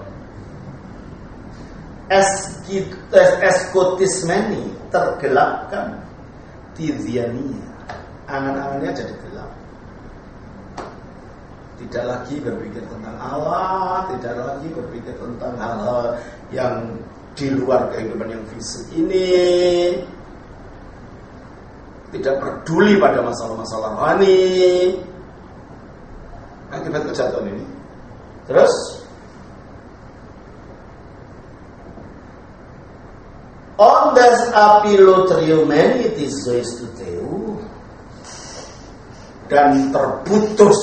A: eskotismeni tergelapkan tidiania, angan-angannya jadi gelap. Tidak lagi berpikir tentang Allah, tidak lagi berpikir tentang hal-hal yang di luar kehidupan yang fisik ini, tidak peduli pada masalah-masalah rohani akibat kejatuhan ini. Terus ondas apilotriumeni zoistuteu, dan terputus,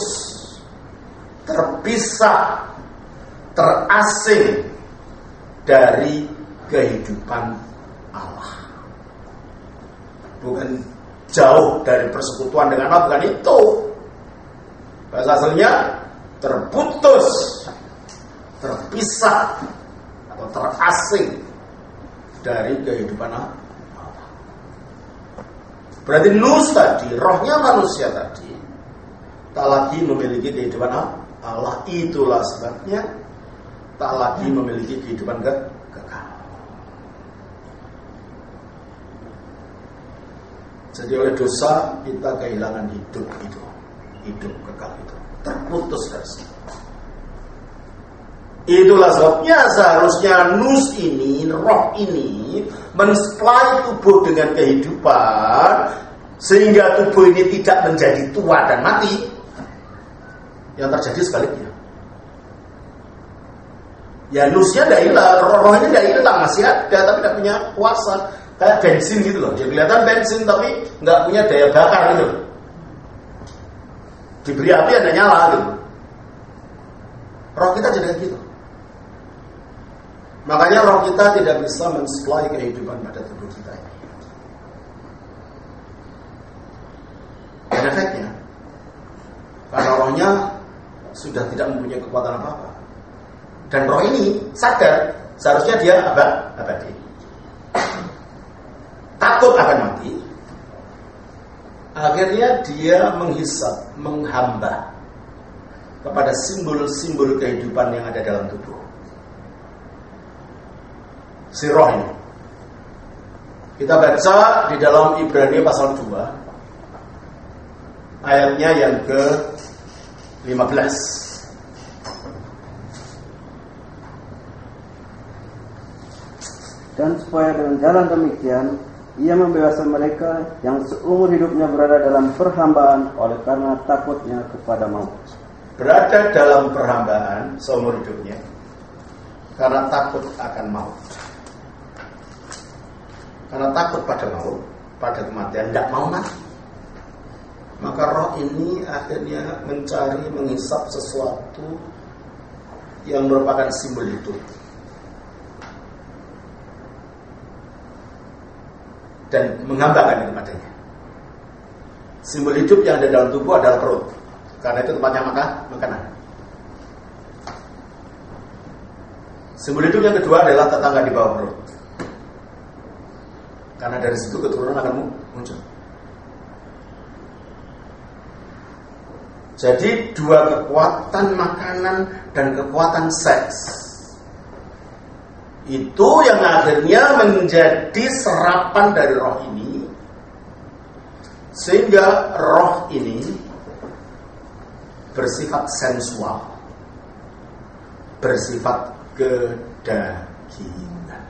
A: terpisah, terasing dari kehidupan Allah. Bukan jauh dari persekutuan dengan Allah, bukan itu. Bahasa aslinya terputus, terpisah, atau terasing dari kehidupan Allah. Berarti nus tadi, rohnya manusia tadi, tak lagi memiliki kehidupan Allah. Itulah sebabnya tak lagi memiliki kehidupan kekal. Jadi oleh dosa kita kehilangan hidup itu, hidup kekal itu, terputus dari situ. Itulah sebabnya seharusnya nus ini, roh ini mensuplai tubuh dengan kehidupan, sehingga tubuh ini tidak menjadi tua dan mati. Yang terjadi sebaliknya. Ya nusnya tidak hilang, roh-rohnya tidak hilang, masih ada tapi tidak punya kuasa. Kayak bensin gitu loh, dia kelihatan bensin tapi nggak punya daya bakar gitu. Diberi api ada nyala gitu. Roh kita jadi gitu. Makanya roh kita tidak bisa mensuplai kehidupan pada tubuh kita ini. Dan efeknya, karena rohnya sudah tidak mempunyai kekuatan apa-apa, dan roh ini sadar seharusnya dia abad abadi, takut akan mati. Akhirnya dia menghisap, menghamba kepada simbol-simbol kehidupan yang ada dalam tubuh si roh ini. Kita baca di dalam Ibrani pasal dua ayatnya yang ke lima belas.
D: Dan supaya dengan jalan demikian ia membebaskan mereka yang seumur hidupnya berada dalam perhambaan oleh karena takutnya kepada maut.
A: Berada dalam perhambaan seumur hidupnya karena takut akan maut. Karena takut pada maut, pada kematian, tidak mau mati. Maka roh ini akhirnya mencari, menghisap sesuatu yang merupakan simbol hidup. Dan menghambakan itu padanya. Simbol hidup yang ada dalam tubuh adalah perut. Karena itu tempatnya makan, makanan. Simbol hidup yang kedua adalah tetangga di bawah perut. Karena dari situ keturunan akan muncul. Jadi dua kekuatan makanan dan kekuatan seks itu yang akhirnya menjadi serapan dari roh ini, sehingga roh ini bersifat sensual, bersifat kedagingan,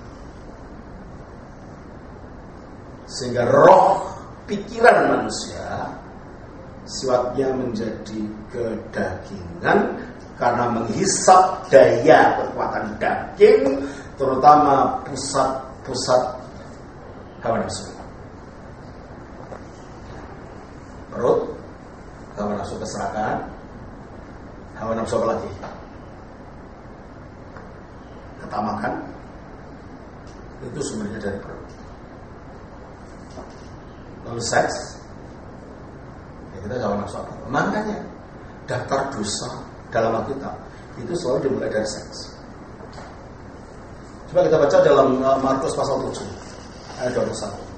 A: sehingga roh pikiran manusia sifatnya menjadi kedagingan karena menghisap daya kekuatan daging, terutama pusat-pusat hawa nafsu. Perut, hawa nafsu keserakahan, hawa nafsu apa lagi? Ketamakan, itu sumbernya dari perut. Lalu seks, ya kita hawa nafsu apa? Makanya daftar dosa dalam Alkitab itu selalu dimulai dari seks. Coba kita baca dalam Markus pasal tujuh ayat dua puluh satu.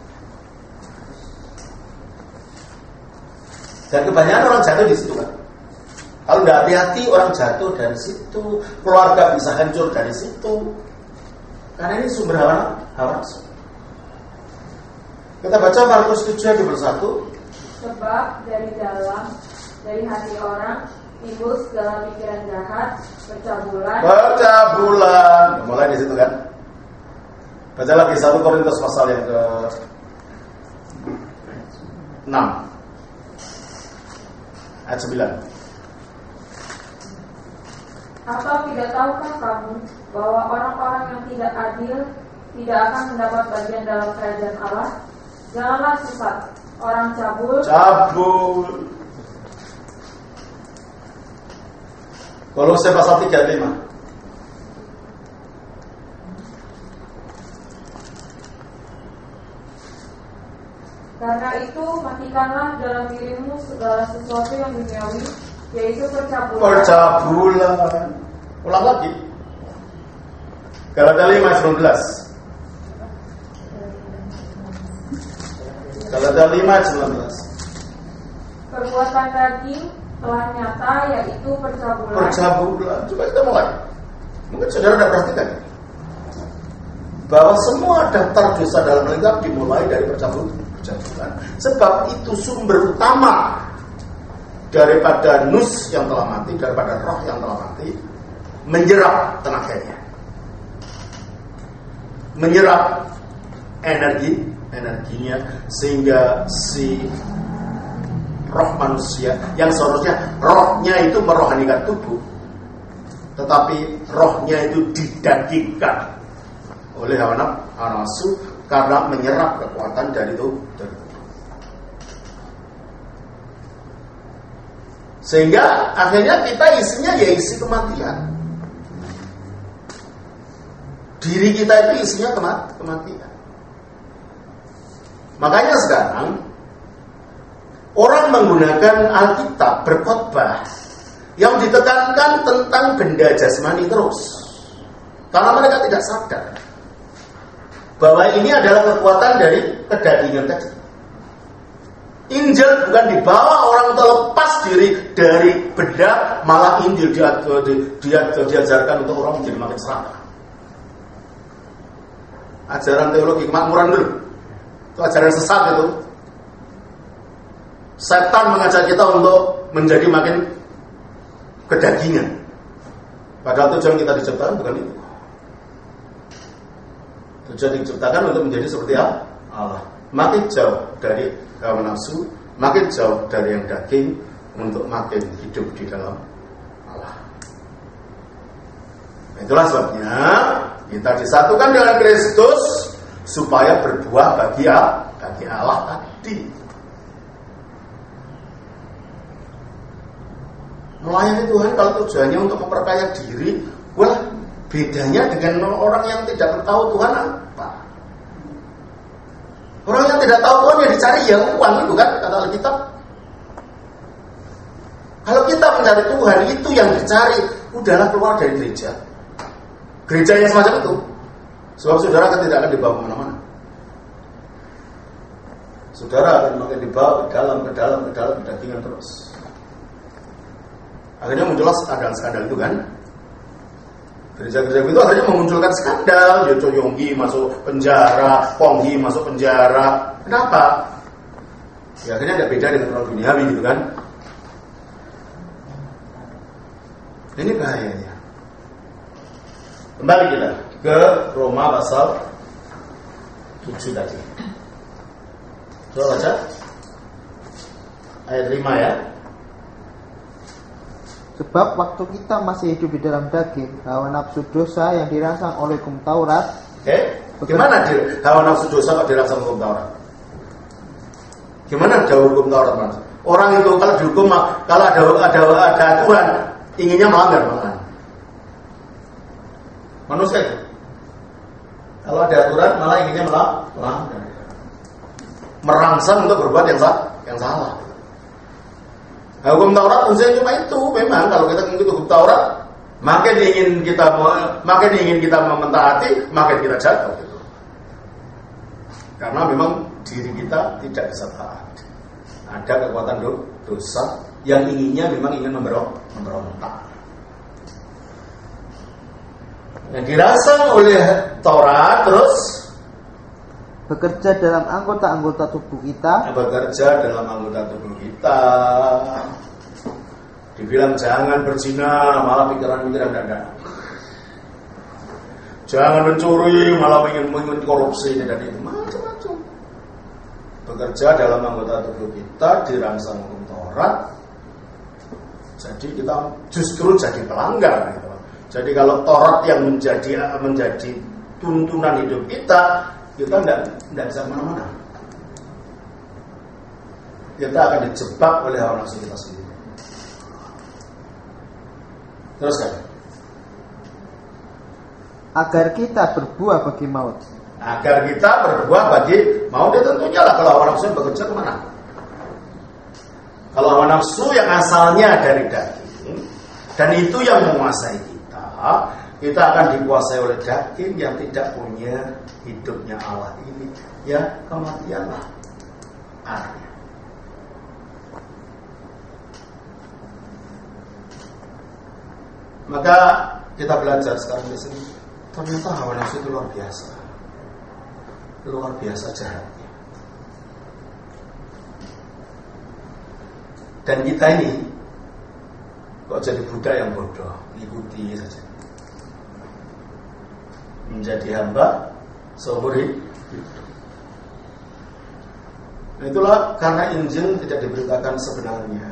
A: Dan kebanyakan orang jatuh di situ kan. Kalau tidak hati-hati orang jatuh dari situ, keluarga bisa hancur dari situ. Karena ini sumber hawa nafsu. Kita baca Markus tujuh ayat dua puluh satu.
E: Sebab dari dalam, dari hati orang timbul segala pikiran jahat, percabulan.
A: Percabulan. Mulai di situ kan. Baca lagi satu Korintus pasal yang ke enam ayat sembilan.
E: Atau tidak tahukah kamu bahwa orang-orang yang tidak adil tidak akan mendapat bagian dalam kerajaan Allah? Janganlah sesat, orang cabul.
A: Cabul. Kolose pasal tiga ayat lima.
E: Karena itu matikanlah dalam dirimu segala sesuatu yang duniawi, yaitu percabulan.
A: Percabulan. Ulang lagi. Galatia lima ayat sembilan belas. Galatia lima ayat sembilan belas.
E: Perbuatan daging telah nyata, yaitu percabulan.
A: Percabulan. Coba kita mulai. Mungkin saudara sudah perhatikan bahwa semua daftar dosa dalam Alkitab dimulai dari percabulan. Percabulan. Sebab itu sumber utama daripada nus yang telah mati, daripada roh yang telah mati, menyerap tenaganya, menyerap energi energinya, sehingga si roh manusia yang seharusnya rohnya itu merohanikan tubuh, tetapi rohnya itu didagingkan oleh hawa nafsu karena menyerap kekuatan dari tubuh. Sehingga akhirnya kita isinya ya isi kematian. Diri kita itu isinya kematian. Makanya sekarang orang menggunakan Alkitab berkhotbah yang ditekankan tentang benda jasmani terus, karena mereka tidak sadar bahwa ini adalah kekuatan dari kedagingan tadi. Injil bukan dibawa orang terlepas diri dari benda, malah Injil dia, dia, dia diajarkan untuk orang menjadi makin serakah. Ajaran teologi kemakmuran dulu, itu ajaran sesat itu. Setan mengajak kita untuk menjadi makin kedagingan. Padahal tujuan kita diciptakan bukan itu. Tujuan diciptakan untuk menjadi seperti Allah. Makin jauh dari hawa nafsu, makin jauh dari yang daging, untuk makin hidup di dalam Allah. Itulah sebabnya kita disatukan dengan Kristus supaya berbuah bagi bagi Allah tadi. Melayani Tuhan kalau tujuannya untuk memperkaya diri, wah bedanya dengan orang yang tidak tahu Tuhan apa? Orang yang tidak tahu Tuhan yang dicari ya uang, itu kan kata Alkitab. Kalau kita mencari Tuhan itu yang dicari, udahlah keluar dari gereja. Gereja yang semacam itu, sebab saudara kan tidak akan dibawa kemana-mana. Saudara akan makin dibawa ke dalam, ke dalam, ke dalam, kedagingan terus. Akhirnya muncullah skandal-skandal itu kan. Gereja-gereja itu akhirnya memunculkan skandal. Yoco Yonggi masuk penjara, Ponggi masuk penjara. Kenapa? Ya akhirnya tidak beda dengan orang duniawi gitu kan. Ini bahayanya. Kembali kita ke Roma pasal tujuh tadi. Coba baca ayat lima ya.
B: Sebab waktu kita masih hidup di dalam daging, hawa nafsu dosa yang dirangsang oleh hukum Taurat.
A: Oke, okay. Gimana di, hawa nafsu dosa kok dirangsang hukum Taurat? Gimana ada hukum Taurat mas? Orang itu kalau dihukum, kalau ada ada ada aturan, inginnya melanggar malah. Manusia itu, kalau ada aturan malah inginnya melanggar, merangsang untuk berbuat yang salah, yang salah. Nah, hukum Taurat fungsinya cuma itu. Memang kalau kita mengikuti hukum Taurat, makin ingin kita makin ingin kita mentaati, makin kita jatuh gitu. Karena memang diri kita tidak bisa taat. Ada kekuatan dosa yang inginnya memang ingin memberontak. Yang dirangsang oleh Taurat terus
B: bekerja dalam anggota-anggota tubuh kita.
A: Bekerja dalam anggota tubuh kita. Dibilang jangan berzina, malah pikiran-pikiran dada. Jangan mencuri, malah ingin ingin korupsi dan itu macam-macam. Bekerja dalam anggota tubuh kita dirangsang hukum Taurat. Jadi kita justru jadi pelanggar gitu. Jadi kalau Taurat yang menjadi menjadi tuntunan hidup kita, kita tidak tidak bisa kemana-mana. Kita akan dijebak oleh hawa nafsu kita sendiri. Teruskan.
B: Agar kita berbuah bagi maut.
A: Agar kita berbuah bagi maut, ya tentunya lah kalau hawa nafsu bekerja kemana? Kalau hawa nafsu yang asalnya dari daging dan itu yang menguasai kita, kita akan dikuasai oleh daging yang tidak punya hidupnya Allah ini, ya kematianlah artinya. Maka kita belajar sekarang di sini, ternyata hawa nafsu itu luar biasa, luar biasa jahatnya. Dan kita ini kok jadi budak yang bodoh, ikuti saja, menjadi hamba seumur hidup. Nah, itulah karena Injil tidak diberitakan sebenarnya,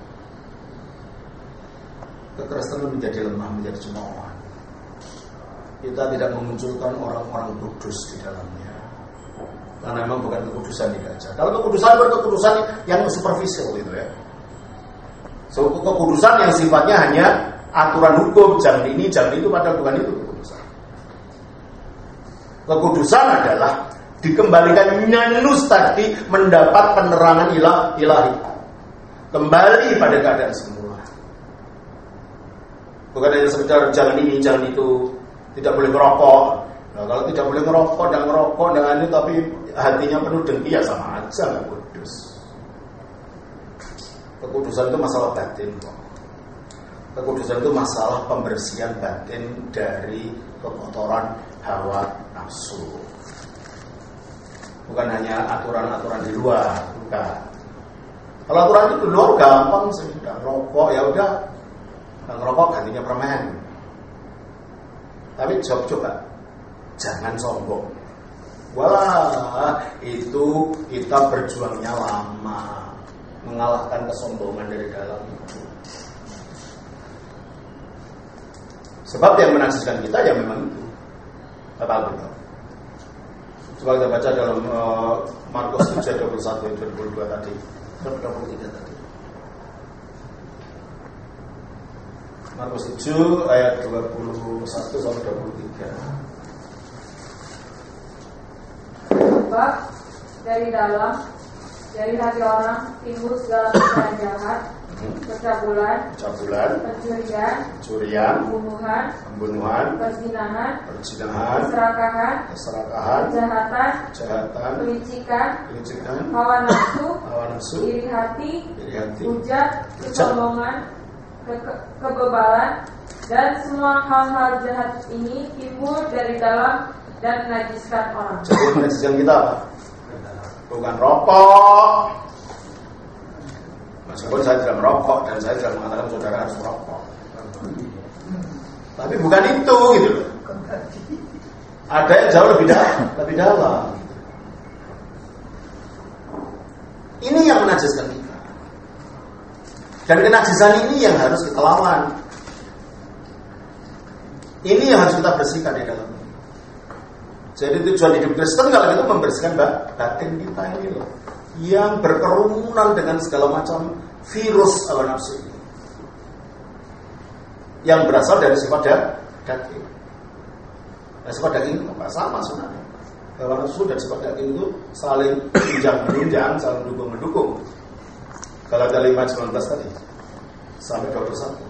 A: kekristenan menjadi lemah, menjadi cemoohan. Kita tidak memunculkan orang-orang kudus di dalamnya, karena memang bukan kekudusan dibaca. Kalau kekudusan berkekudusan yang superficial itu ya. So, kekudusan yang sifatnya hanya aturan hukum, jangan ini, jangan itu, padahal bukan itu kekudusan. Kekudusan adalah dikembalikan nus tadi, mendapat penerangan ilah, ilahi, kembali pada keadaan semula. Bukan hanya sekedar jangan ini, jangan itu, tidak boleh merokok. Nah, kalau tidak boleh merokok dan merokok dengan itu, tapi hatinya penuh dengki, ya sama aja nggak kudus. Kekudusan itu masalah batin kok. Kekudusan itu masalah pembersihan batin dari kekotoran hawa nafsu. Bukan hanya aturan-aturan di luar, bukan. Kalau aturan itu di luar gampang sih, udah ngerokok ya udah, udah ngerokok gantinya permen. Tapi coba-coba, jangan sombong. Wah, itu kita berjuangnya lama, mengalahkan kesombongan dari dalam itu. Sebab yang menajiskan kita ya memang itu. Kata betul. Coba kita baca dalam uh, Markus tujuh dua puluh satu dua puluh dua tadi, dua puluh tiga tadi. Markus tujuh ayat dua puluh satu sampai dua puluh tiga.
E: Sebab dari dalam, dari hati orang timbul segala perkara jahat, percabulan,
A: Percabulan,
E: pencurian,
A: curian,
E: pembunuhan,
A: pembunuhan,
E: perzinahan,
A: perzinahan,
E: keserakahan,
A: keserakahan,
E: kejahatan,
A: kejahatan,
E: kelicikan,
A: kelicikan,
E: hawa nafsu,
A: hawa nafsu,
E: iri hati,
A: iri hati,
E: hujat, kesombongan, ke- kebebalan, dan semua hal-hal jahat ini timbul dari dalam dan menajiskan orang.
A: Jadi menajiskan kita apa? Bukan rokok. Meskipun saya tidak merokok dan saya tidak mengatakan saudara harus merokok. Tapi bukan itu gitu loh. Ada yang jauh lebih dalam, lebih dalam. Ini yang menajiskan kita. Dan kenajisan ini yang harus kita lawan. Ini yang harus kita bersihkan di dalam. Jadi tujuan hidup Kristen kalau itu membersihkan batin kita ini loh, yang berkerumunan dengan segala macam virus hawa nafsu ini, yang berasal dari sifat daging. Nah, sifat daging itu apa? Sama sebenarnya. Hawa nafsu dan sifat daging itu saling menunjang menunjang, saling mendukung mendukung. Kalau ada lima sembilan belas tadi sampai dua puluh satu.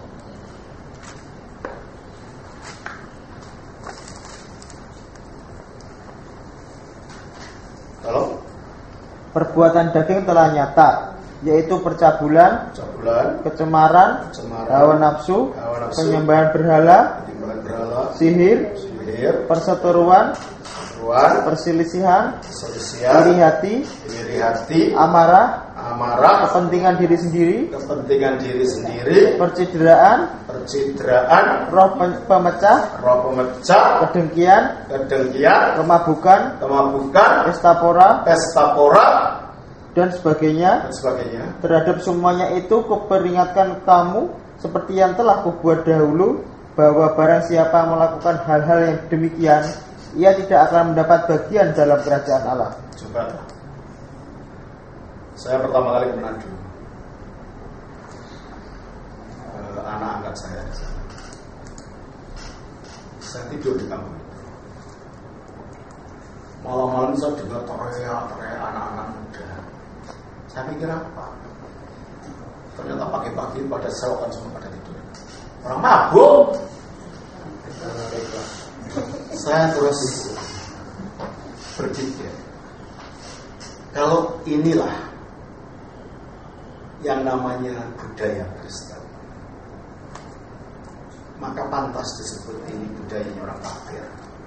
A: Kalau
B: Perbuatan daging telah nyata, yaitu percabulan,
A: percabulan,
B: kecemaran,
A: kecemaran,
B: hawa nafsu,
A: hawa nafsu,
B: penyembahan berhala,
A: penyembahan berhala,
B: sihir,
A: sihir,
B: perseteruan,
A: ruan,
B: perselisihan,
A: perselisihan,
B: iri hati,
A: iri hati,
B: amarah,
A: amarah,
B: kepentingan diri sendiri,
A: kepentingan diri sendiri,
B: percideraan,
A: percideraan,
B: roh pe- pemecah,
A: roh pemecah,
B: kedengkian,
A: kedengkian,
B: kemabukan,
A: kemabukan,
B: pesta pora,
A: pesta pora,
B: dan sebagainya.
A: dan sebagainya.
B: Terhadap semuanya itu kuperingatkan kamu seperti yang telah kubuat dahulu, bahwa barang siapa melakukan hal-hal yang demikian, ia tidak akan mendapat bagian dalam kerajaan Allah.
A: Coba, saya pertama kali ke Manado, uh, anak angkat saya di sana. Saya tidur di kampung itu. Malam-malam saya dengar teriak-teriak anak-anak muda. Saya pikir apa? Ternyata pagi-pagi pada selokan semua pada tidur. Orang mabuk. Saya terus berpikir, kalau inilah yang namanya budaya Kristen, maka pantas disebut ini budayanya orang kafir.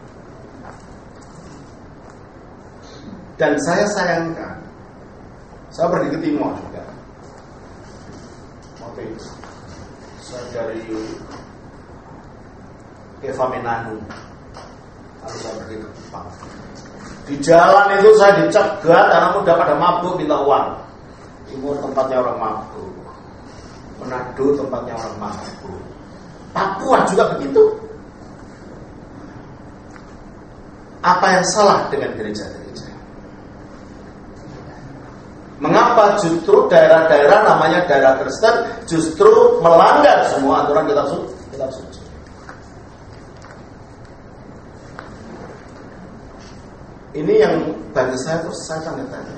A: Dan saya sayangkan, saya pergi ke Timor juga. Waktu itu saya dari Eva Menanu, lalu saya pergi ke Jepang. Di jalan itu saya dicegat, anak muda pada mabuk minta uang. Timur tempatnya orang mabuk, Manado tempatnya orang mabuk, Papua juga begitu. Apa yang salah dengan gereja-gereja? Mengapa justru daerah-daerah namanya daerah Kristen justru melanggar semua aturan kitab suci? Kitab suci. Ini yang bagi saya terus saya tanya-tanya.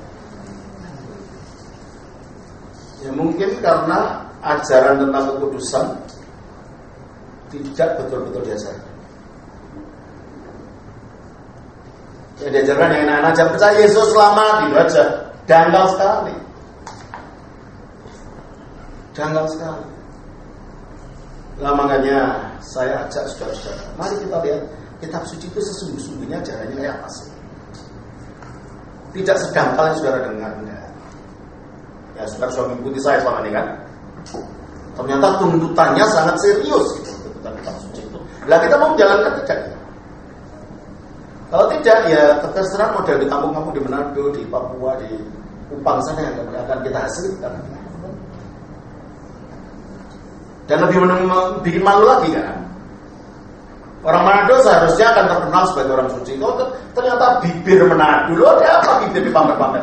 A: Ya mungkin karena ajaran tentang kekudusan tidak betul-betul diajarkan. Ya diajarkan yang anak-anak aja percaya Yesus selamat itu aja. Dangkal sekali. Dangkal sekali. Nah makanya saya ajak saudara-saudara, mari kita lihat kitab suci itu sesungguh-sungguhnya ajarannya kayak apa sih? Tidak sedangkal yang saudara dengar, enggak. Ya, saudara sudah mengikuti saya selama ini kan. Ternyata tuntutannya sangat serius gitu, tuntutan kitab suci itu. Lah kita mau menjalankan tidak ya? Kalau tidak ya terserah model di kampung-kampung di Manado, di Papua, di Kupang sana yang akan kita hasilkan. Dan lebih men- bikin malu lagi kan. Orang Manado seharusnya akan terkenal sebagai orang suci. Kok ternyata bibir Manado, loh ada apa bibir di pamer-pamer?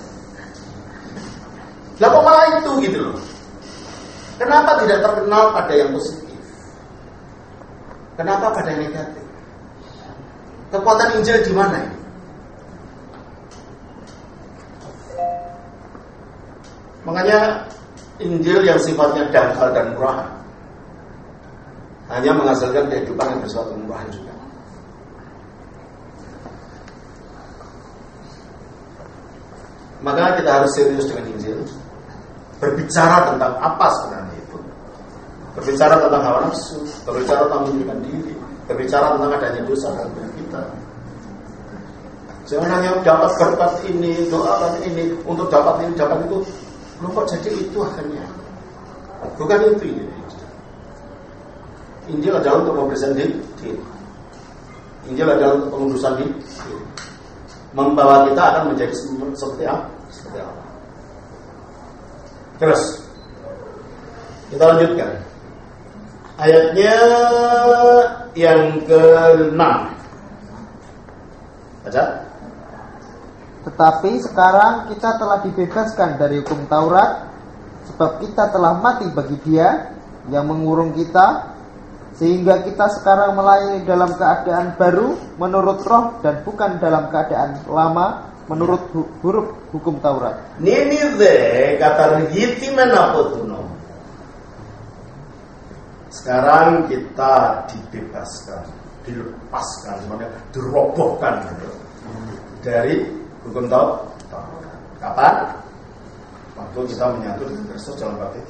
A: Lah kok malah itu gitu loh. Kenapa tidak terkenal pada yang positif? Kenapa pada yang negatif? Kekuatan Injil di mana ini? Makanya Injil yang sifatnya dangkal dan murah hanya menghasilkan kehidupan yang bersifat murahan juga. Maka kita harus serius dengan Injil. Berbicara tentang apa sebenarnya itu. Berbicara tentang hawa nafsu, berbicara tentang mengundurkan diri, berbicara tentang adanya dosa dalam diri kita. Jangan hanya dapat berkat ini, doakan ini, untuk dapat ini, dapat itu. Lu kok jadi itu akhirnya? Bukan itu ini. Injil adalah untuk memberikan diri. Injil adalah untuk pengudusan diri. Membawa kita akan menjadi seperti apa? Seperti apa? Terus kita lanjutkan ayatnya yang keenam. Baca.
B: Tetapi sekarang kita telah dibebaskan dari hukum Taurat, sebab kita telah mati bagi Dia yang mengurung kita, sehingga kita sekarang melayani dalam keadaan baru menurut roh dan bukan dalam keadaan lama menurut hu- huruf hukum Taurat.
A: Ninive kata yiti menapotuno. Sekarang kita dibebaskan, dilepaskan, semuanya dirobohkan gitu, dari hukum Taurat. Kapan? Waktu kita menyatu dengan Kristus dalam baptis.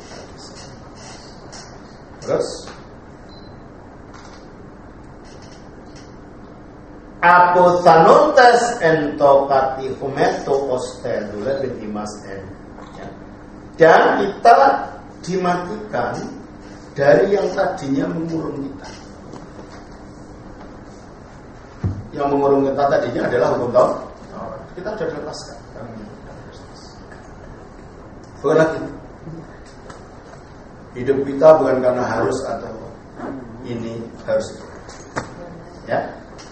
A: Terus Aposanontes entokati humeto ostedule bentimas en. Dan kita dimatikan dari yang tadinya mengurung kita. Yang mengurung kita tadinya adalah hukum Taurat. Kita sudah dilepaskan. Bukan lagi. Hidup kita bukan karena harus atau ini harus itu. Ya.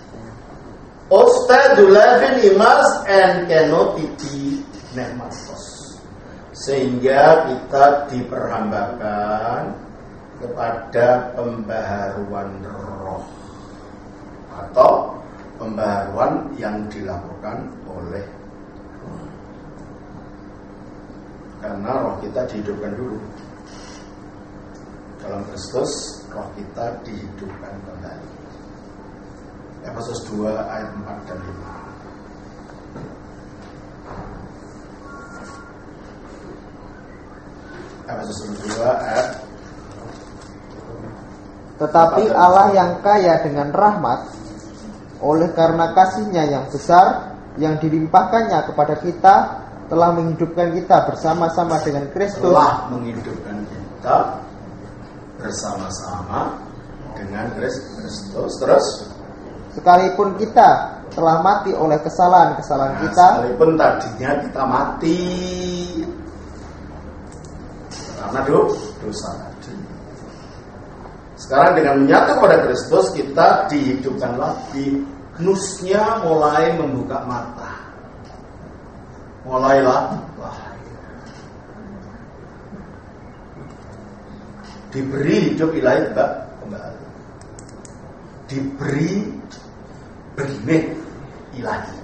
A: Ostadulafin imas and kenotiti nehmatos. Sehingga kita diperhambakan kepada pembaharuan roh atau pembaharuan yang dilakukan oleh roh. Karena roh kita dihidupkan dulu. Dalam Kristus roh kita dihidupkan kembali. Efesus dua ayat empat dan lima. Efesus dua ayat.
B: Tetapi Allah yang kaya dengan rahmat, oleh karena kasih-Nya yang besar yang dilimpahkannya kepada kita, telah menghidupkan kita bersama-sama dengan Kristus.
A: Telah menghidupkan kita bersama-sama dengan Kristus. Terus
B: sekalipun kita telah mati oleh kesalahan-kesalahan
A: nah,
B: kita,
A: sekalipun tadinya kita mati karena dosa tadi, sekarang dengan menyatu kepada Kristus kita dihidupkan lagi. Nusnya mulai membuka mata, mulailah diberi hidup ilahi kembali, diberi benih ilahi.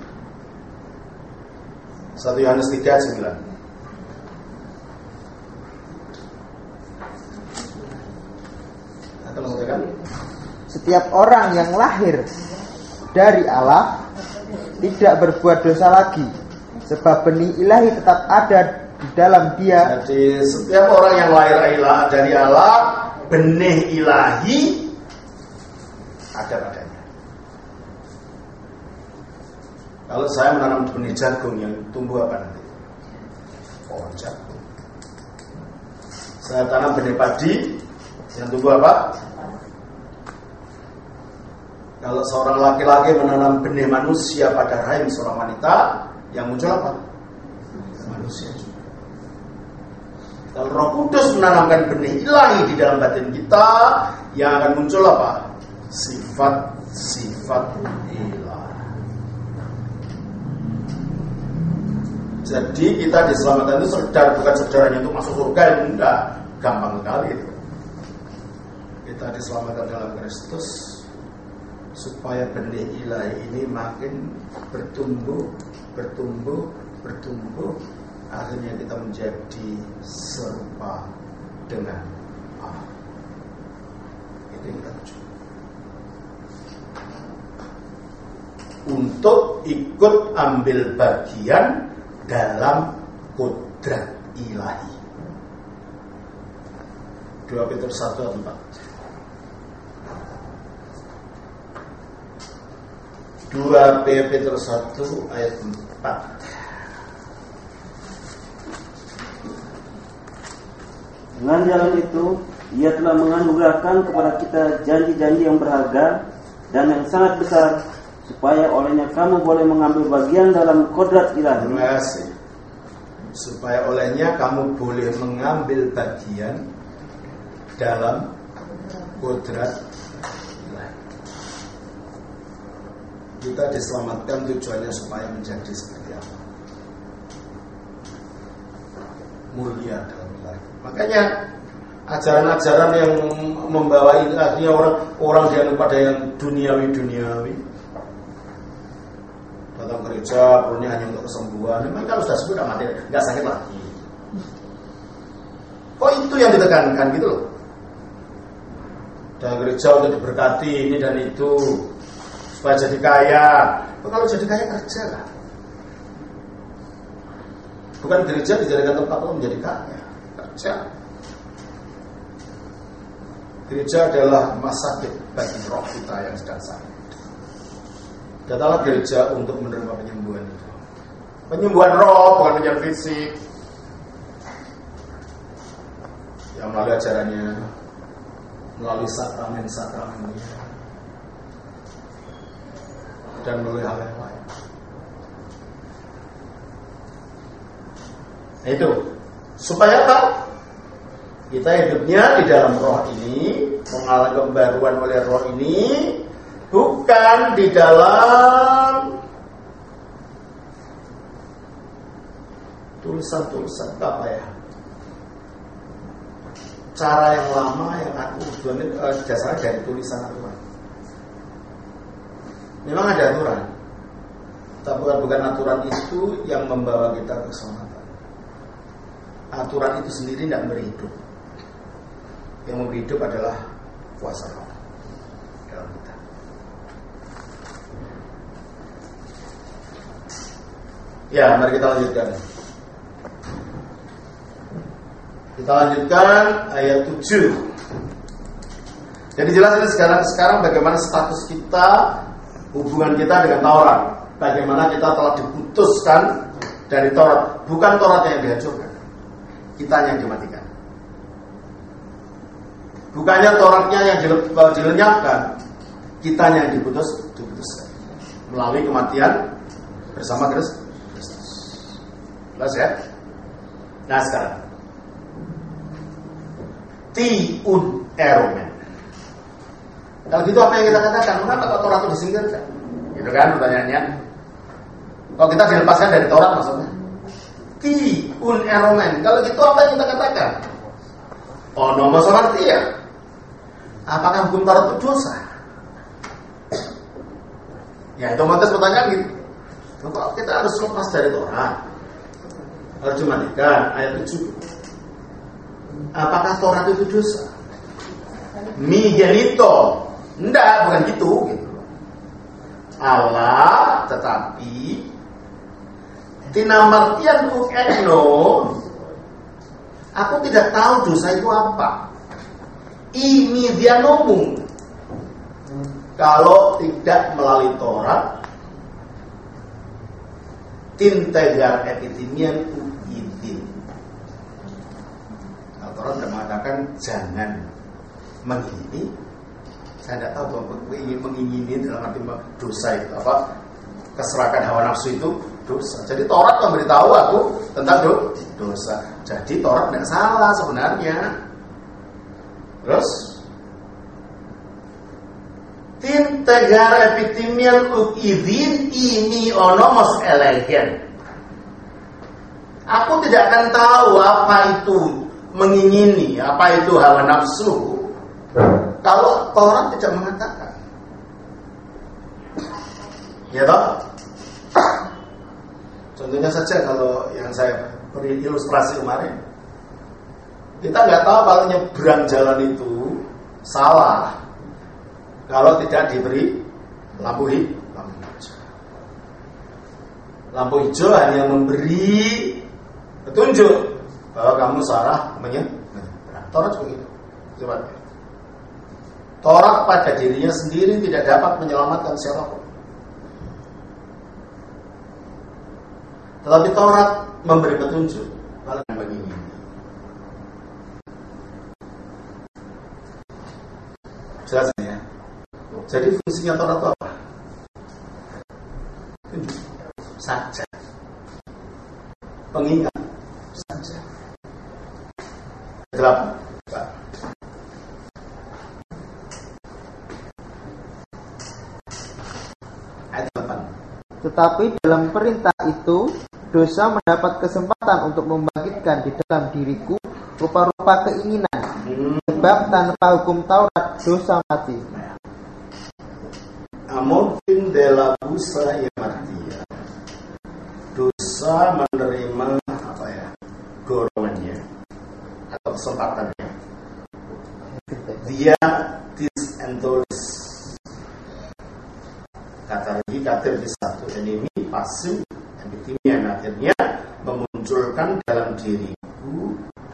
A: satu Yohanes tiga ayat sembilan. Atau mengatakan
B: setiap orang yang lahir dari Allah tidak berbuat dosa lagi, sebab benih ilahi tetap ada di dalam dia.
A: Jadi setiap orang yang lahir dari Allah, benih ilahi ada padanya. Kalau saya menanam benih jagung yang tumbuh apa nanti? Pohon jagung. Saya tanam benih padi, yang tumbuh apa? Kalau seorang laki-laki menanam benih manusia pada rahim seorang wanita, yang muncul apa? Manusia juga. Kalau Roh Kudus menanamkan benih ilahi di dalam batin kita, yang akan muncul apa? Sifat-sifat ilahi. Jadi kita diselamatkan itu sekedar, bukan sekedarnya untuk masuk surga, itu enggak, gampang sekali itu. Kita diselamatkan dalam Kristus supaya benih ilahi ini makin bertumbuh, bertumbuh, bertumbuh, akhirnya kita menjadi serupa dengan Allah. Itu yang kita tuju. Untuk ikut ambil bagian dalam kodrat ilahi. dua Petrus satu ayat empat. dua Petrus satu ayat empat.
D: Dengan jalan itu, ia telah menganugerahkan kepada kita janji-janji yang berharga dan yang sangat besar, supaya olehnya kamu boleh mengambil bagian dalam kodrat ilahi.
A: Terima kasih. Supaya olehnya kamu boleh mengambil bagian dalam kodrat ilahi. Kita diselamatkan tujuannya supaya menjadi seperti apa? Mulia dalam ilahi. Makanya ajaran-ajaran yang membawa artinya orang orang yang pada yang duniawi-duniawi, datang gereja perlunya hanya untuk kesembuhan. Memang kalau sudah sembuh tidak mati, nggak sakit lagi. Kok itu yang ditekankan gitu loh? Dan gereja untuk diberkati ini dan itu supaya jadi kaya. Kok kalau jadi kaya kerja lah. Bukan gereja dijadikan tempat untuk menjadi kaya, kerja. Gereja adalah masjid bagi roh kita yang sedang sakit. Datanglah gereja untuk menerima penyembuhan itu. Penyembuhan roh, bukan penyembuhan fisik. Yang melalui ajarannya, melalui sakramen-sakramennya, dan melalui hal yang lain. Nah itu, supaya apa? Kita hidupnya di dalam roh ini, mengalami pembaruan oleh roh ini, bukan di dalam tulisan-tulisan apa ya? Cara yang lama yang aku uh, dasarnya dari tulisan aturan. Memang ada aturan, tapi bukan, bukan aturan itu yang membawa kita ke keselamatan. Aturan itu sendiri tidak memberi hidup. Yang memberi hidup adalah kuasa roh dalam kita. Ya, mari kita lanjutkan. Kita lanjutkan ayat tujuh. Jadi jelas ini sekarang sekarang bagaimana status kita, hubungan kita dengan Taurat. Bagaimana kita telah diputuskan dari Taurat. Bukan Taurat yang dihancurkan, kitanya yang dimatikan. Bukannya Tauratnya yang dilenyapkan, kitanya yang diputus, diputuskan melalui kematian bersama Kristus. Jelas ya? Nah sekarang tiun eromen. Kalau gitu apa yang kita katakan? Mengapa kok Taurat itu disingkirkan? Gitu kan pertanyaannya. Kalau kita dilepaskan dari Taurat maksudnya tiun eromen. Kalau gitu apa yang kita katakan? Oh nomor seperti ya. Apakah hukum Taurat itu dosa? Ya itu mantas pertanyaan gitu. Kalau kita harus lepas dari Taurat, harus dimatikan. Ayat tujuh. Apakah Taurat itu dosa? Migenito. Enggak, bukan gitu, gitu. Allah tetapi tinamartian uk eno, aku tidak tahu dosa itu apa. Imidianomu, kalau tidak melalui Taurat, tintegar epitimian uidin. Taurat tidak mengatakan jangan mengingini. Saya tidak tahu bahwa mengingini dalam arti dosa itu apa, keserakan hawa nafsu itu dosa. Jadi Taurat memberitahu aku tentang do, dosa. Jadi Taurat tidak salah sebenarnya. Terus tim tegar epitimial ukidin ini ono mos elegen. Aku tidak akan tahu apa itu mengingini, apa itu hawa nafsu, kalau Taurat tidak mengatakan. Ya toh? Contohnya saja kalau yang saya beri ilustrasi kemarin, kita nggak tahu kalau nyebrang jalan itu salah kalau tidak diberi lampu hijau. Lampu hijau hanya memberi petunjuk bahwa kamu salah menyeberang. Taurat begitu. Coba. Taurat pada dirinya sendiri tidak dapat menyelamatkan siapapun. Tetapi Taurat memberi petunjuk kalau yang begini. Jelas ya. Jadi fungsinya Taurat itu apa? Tunjuk saja. Pengingat saja. Delapan. Ayat delapan.
B: Tetapi dalam perintah itu, dosa mendapat kesempatan untuk membangkitkan di dalam diriku rupa-rupa keinginan. Sebab tanpa hukum Taurat, dosa mati.
A: Amorfin de la busa ya martia. Dosa menerima apa ya, dorongannya atau kesempatannya. Dia disendorse. Kata lagi kata di satu enemy pasif epitimian akhirnya memunculkan dalam diriku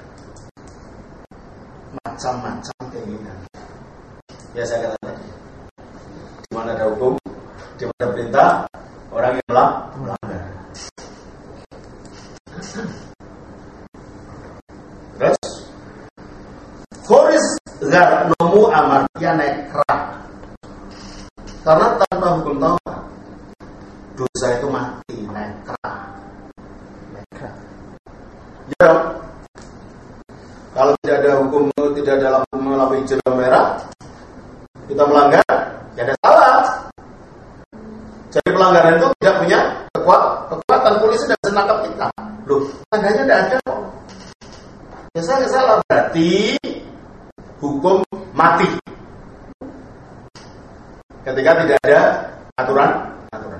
A: macam-macam keinginan. Ya saya kata tadi, di mana ada hukum, di mana ada perintah, orang yang melanggar. Terus Horis gar nomu amartia nekra. Karena tanpa hukum Taurat, dosa itu mati, nekra. Nekra. Ya, kalau tidak ada hukum, tidak ada lampu lampu hijau dan merah, kita melanggar, ya ada salah. Jadi pelanggaran itu tidak punya kekuat, kekuatan polisi dan senangkap kita. Loh, tandanya tidak ada kok. Ya saya salah, berarti hukum mati. Ketika tidak ada aturan, aturan.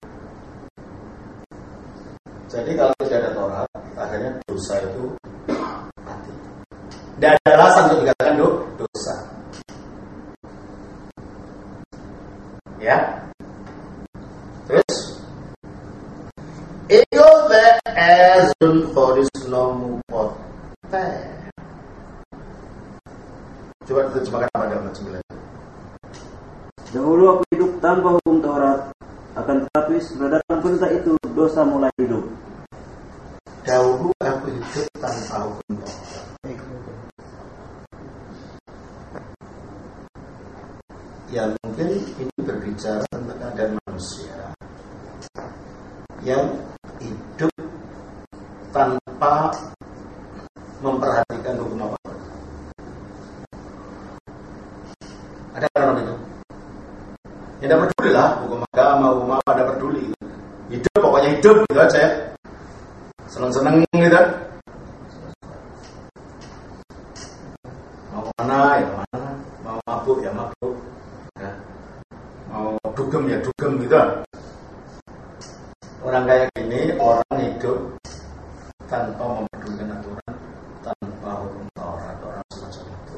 A: Jadi kalau tidak ada Taurat, akhirnya dosa itu mati. Tidak ada alasan untuk dikatakan dosa. Ya. Terus ego the azun foris nomu pote. Coba diterjemahkan apa dalam sembilan.
D: Dahulu aku hidup tanpa hukum Taurat, akan tetapi setelah datang perintah itu, dosa mulai hidup.
A: Dahulu aku hidup tanpa hukum Taurat. Ya mungkin ini berbicara tentang keadaan manusia yang hidup tanpa memperhatikan hukum apa. Ada orang itu? Ya tidak peduli lah, hukum agama, hukum apa, tidak peduli. Hidup, pokoknya hidup gitu aja. Seneng-seneng gitu. Mau kemana ya kemana, mau mabuk ya mabuk, ya. Mau dugem ya dugem gitu. Orang kayak gini, orang hidup tanpa mempedulikan aturan, tanpa hukum Taurat, orang semacam itu.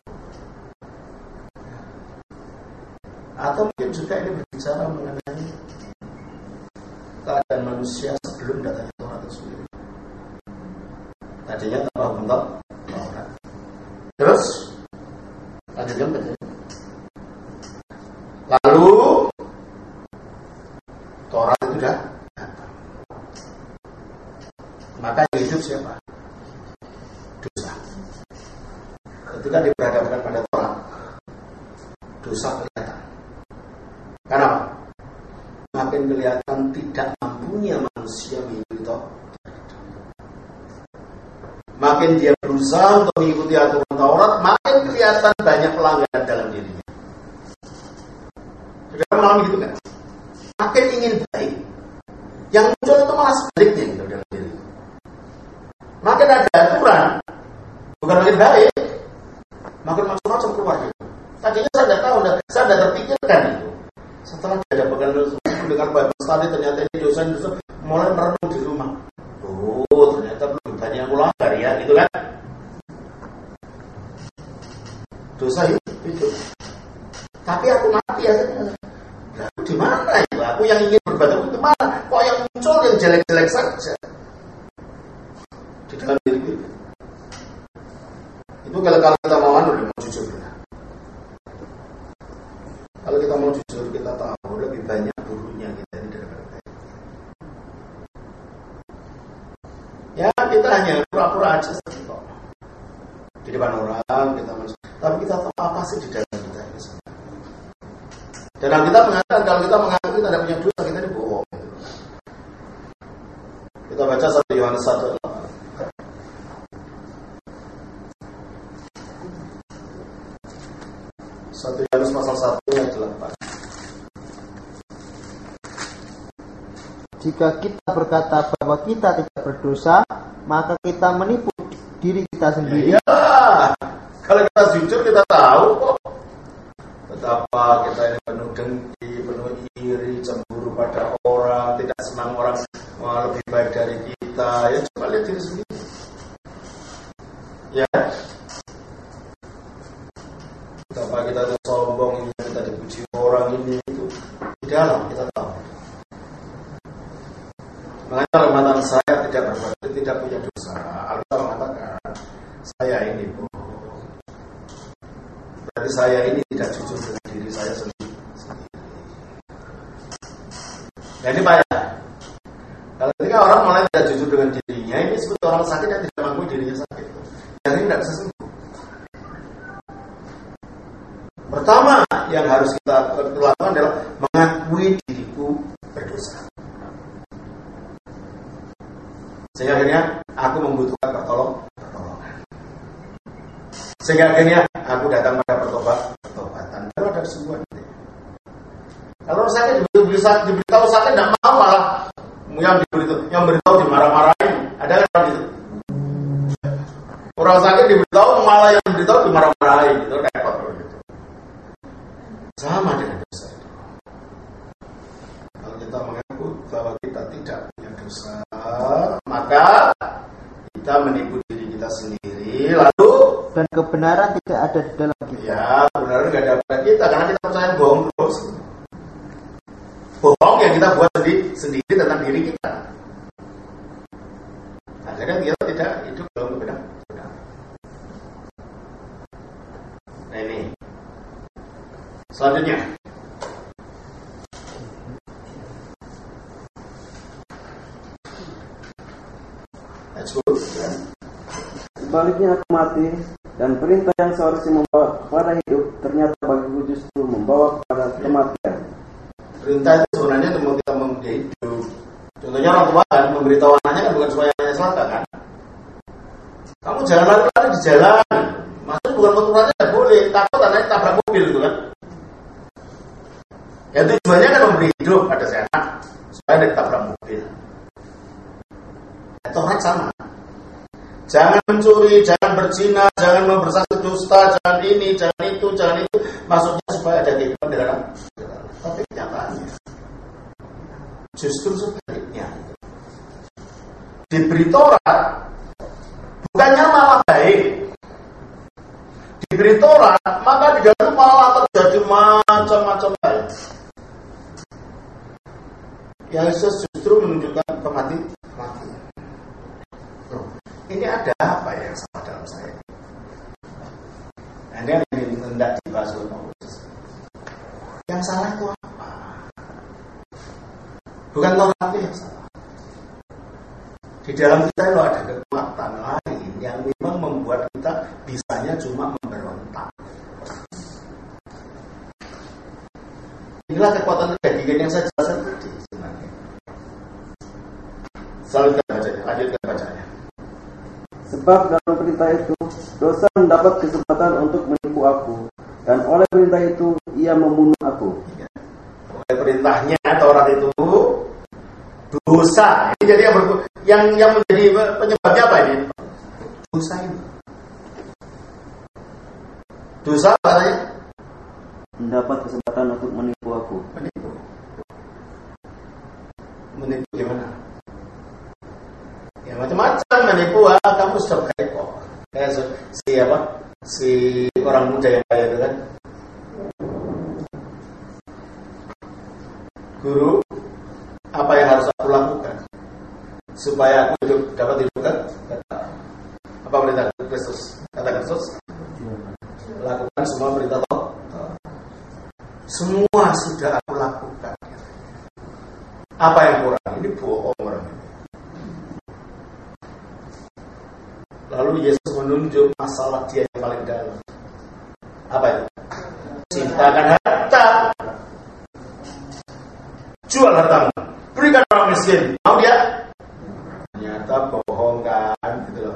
A: Atau mungkin juga ini berbicara mengenai keadaan manusia sebelum datangnya Taurat itu sendiri. Tadinya tanpa hukum Taurat. Terus lanjutkan baca. Lalu Taurat itu sudah datang. Maka yang hidup siapa? Dosa. ketika diperhadapkan pada Taurat, dosa kelihatan. Karena makin kelihatan tidak mampunya manusia mengikuti Taurat. Makin dia berusaha untuk mengikuti aturan Taurat, makin kelihatan banyak pelanggaran dalam dirinya. Sudah mengalami gitu kan? Makin ingin baik, yang muncul itu malah sebaliknya gitu dalam diri. Makin ada aturan, bukan makin baik, makin macam-macam keluar gitu. Tadinya saya tidak tahu, saya tidak terpikirkan itu. Setelah ada pekan dengan Bible study, ternyata ini dosen-dosen mulai merenung di rumah. Oh, ternyata belum banyak yang melanggar ya, gitu kan? Dosa itu, itu. Tapi aku mati ya. Lalu di mana itu? Aku yang ingin berbuat itu mana? Kok yang muncul yang jelek-jelek saja di dalam diri kita. Itu kalau kalau kita mau anu, mau jujur kita. Kalau kita mau jujur, kita tahu lebih banyak buruknya kita ini daripada baik. Ya kita hanya pura-pura aja seperti kok. Di depan orang kita masuk. Tapi kita tahu apa sih di dalam kita ini sebenarnya. Dan kita mengatakan kalau kita mengaku kita tidak punya dosa, kita ini bohong. Kita baca satu Yohanes satu ayat delapan. satu Yohanes pasal satu ayat delapan.
B: Jika kita berkata bahwa kita tidak berdosa, maka kita menipu diri kita sendiri.
A: Ya, kalau kita jujur kita tahu kok betapa kita ini penuh dengki, penuh iri, cemburu pada orang, tidak senang orang lebih baik dari kita. Ya coba lihat diri sendiri. Ya, betapa kita itu sombong, ini kita dipuji orang ini itu di dalam kita tahu. Makanya mengatakan saya tidak berbuat, tidak punya dosa. Alkitab mengatakan saya ini bohong. Berarti saya ini tidak jujur dengan diri saya sendiri. Nah ini payah. Kalau ketika orang mulai tidak jujur dengan dirinya, ini seperti orang sakit yang tidak mengakui dirinya sakit. Yang ini tidak bisa sembuh. Pertama yang harus kita lakukan adalah mengakui diriku berdosa. Sehingga akhirnya aku membutuhkan pertolong, pertolongan. Sehingga akhirnya aku datang pada pertobat, pertobatan. Kalau ada kesembuhan. Kalau sakit diberitahu sakit tidak mau, malah yang diberitahu, yang beritahu dimarah-marahin. Ada kan gitu? Orang sakit diberitahu malah yang diberitahu dimarah-marahin. Itu repot gitu. Sama dengan dosa itu. Kalau kita mengaku bahwa kita tidak punya dosa, maka kita menipu diri kita sendiri, lalu
B: dan kebenaran tidak ada di dalam kita.
A: Ya, kebenaran tidak ada pada kita karena kita percaya bohong terus. Bohong yang kita buat sendiri, sendiri tentang diri kita. Akhirnya kita tidak hidup dalam kebenaran. Nah ini selanjutnya.
D: Sebaliknya aku mati, dan perintah yang seharusnya membawa kepada hidup ternyata bagiku justru membawa kepada kematian.
A: Perintah itu sebenarnya untuk kita memiliki hidup. Contohnya orang tua kan memberitahu anaknya kan bukan supaya anaknya celaka kan. Kamu jangan lari-lari di jalan. Maksudnya bukan aturannya tidak boleh. Takut anaknya tabrak mobil gitu kan. Ya tujuannya kan memberi hidup pada si anak supaya tidak tabrak mobil. Itu orang sama. Jangan mencuri, jangan berzina, jangan membersaksi dusta, jangan ini, jangan itu, jangan itu. Maksudnya supaya ada kehidupan di dalam. Tapi kenyataannya justru sebaliknya. Diberi Taurat bukannya malah baik. Diberi Taurat maka di dalam malah terjadi macam-macam hal. Yang Yesus justru menunjukkan kematian. Kematian. Ini ada apa yang salah dalam saya? Nah, ini yang hendak dibahas oleh Paulus. Yang salah itu apa? Bukan Taurat yang salah. Di dalam kita itu ada kekuatan lain yang memang membuat kita bisanya cuma member, Inilah kekuatan kebajikan yang saya jelaskan tadi sebenarnya. Selalu kita bacanya, lanjutkan bacanya.
D: Sebab dalam perintah itu dosa mendapat kesempatan untuk menipu aku, dan oleh perintah itu ia membunuh aku.
A: Oleh perintahnya Taurat itu dosa. Ini jadi yang ber- yang yang menjadi penyebabnya apa ini? Dosa ini. Dosa apa katanya?
D: Mendapat kesempatan untuk menipu aku.
A: Menipu. Menipu gimana? Ya macam-macam menipu. Ah, kamu sudah kaya kok. Kayak si apa? Si orang muda yang kaya itu kan. Guru, apa yang harus aku lakukan supaya aku hidup dapat hidup kan? Kata, apa perintah Kristus? Kata Kristus, lakukan semua perintah Allah. Semua sudah aku lakukan. Apa yang kurang? Ini bohong orang ini. Lalu Yesus menunjuk masalah dia yang paling dalam. Apa itu? Cintakan harta. Jual hartamu, berikan orang miskin. Mau dia? Ternyata bohong kan, gitu loh.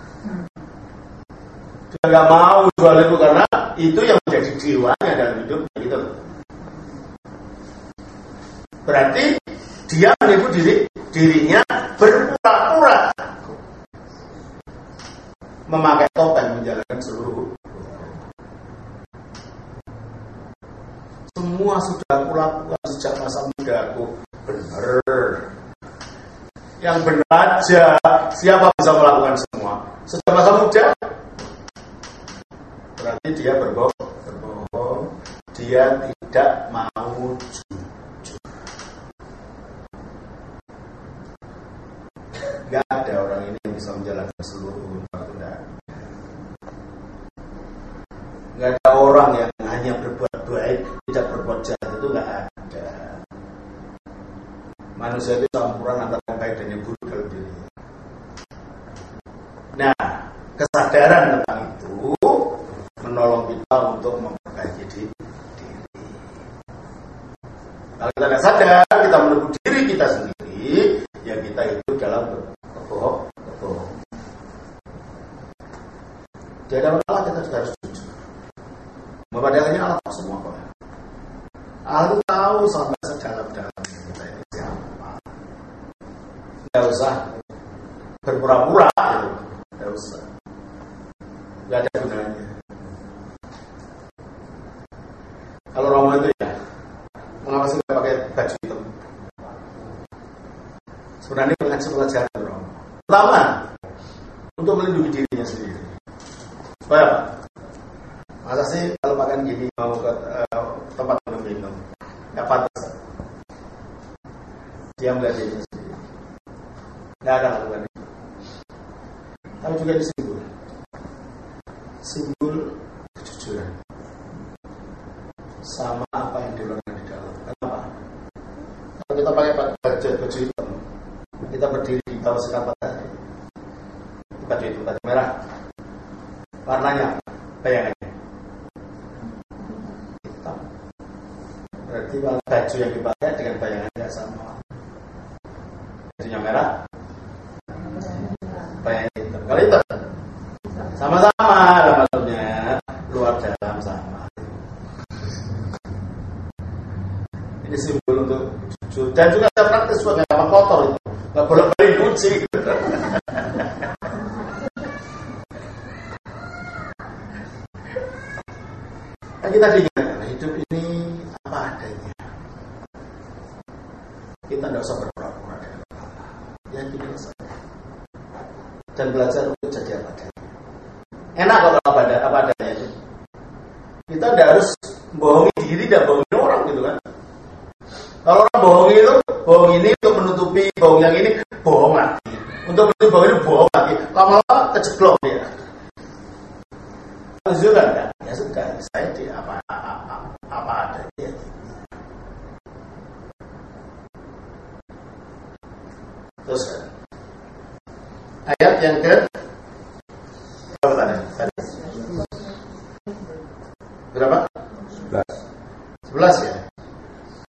A: Dia nggak mau jual itu karena itu yang menjadi jiwanya dalam hidupnya, gitu loh. Berarti dia menipu diri dirinya berpura-pura memakai topeng menjalankan seluruh. Semua sudah aku lakukan sejak masa muda aku. Benar. Yang benar aja. Siapa bisa melakukan semua? Sejak masa muda. Berarti dia berbohong. Berbohong. Dia tidak mau jujur. Gak ada orang ini yang bisa menjalankan seluruh undang-undang. Gak ada orang yang hanya berbuat baik, tidak berbuat jahat, itu gak ada. Manusia itu campuran antara yang baik dan yang buruk dalam dirinya. Nah, kesadaran tentang itu menolong kita untuk memperbaiki diri. Kalau kita tidak sadar, kita menipu diri kita sendiri, ya kita hidup dalam kebohong, kebohong. Di hadapan Allah kita juga harus jujur. Memadakannya Allah tahu semua kok. Allah tahu sampai sedalam-dalamnya kita ini siapa. Tidak usah berpura-pura gitu. Tidak usah. Tidak ada gunanya. Kalau Romo itu ya, mengapa sih nggak pakai baju hitam? Sebenarnya mengacu pelajaran Romo. Pertama, untuk melindungi dirinya sendiri. Supaya apa? Masa sih kalau makan gini mau ke uh, tempat minum, nggak pantas. Dia melihat dirinya sendiri. Nggak akan lakukan itu. Tapi juga ini simbol, simbol kejujuran. Sama apa yang dilakukan di dalam. Kenapa? Kalau kita pakai baju baju hitam, kita berdiri di bawah sinar matahari. Baju itu baju merah. Warnanya, bayangannya hitam. Berarti baju yang dipakai dengan bayangannya sama. Bajunya merah, bayangannya hitam. Kalau hitam, sama-sama ada maksudnya, luar dalam sama. Ini simbol untuk jujur. Dan juga saya praktis juga nggak apa kotor itu, nggak boleh balik kunci. Kan kita diingatkan hidup ini apa adanya. Kita tidak usah berpura-pura dengan Allah. Ya gini saja. Dan belajar untuk jadi apa adanya. Enak kalau apa adanya, apa adanya itu. Kita tidak harus bohongi diri dan bohongi orang gitu kan. Kalau orang bohong itu, bohong ini untuk menutupi bohong yang ini, bohong lagi. Untuk menutupi bohong ini, bohong lagi. Lama-lama keceklok dia. Jujur kan? Ya sudah, saya di apa apa, apa adanya. Terus ayat yang ke berapa tadi? Berapa? Sebelas. Sebelas ya.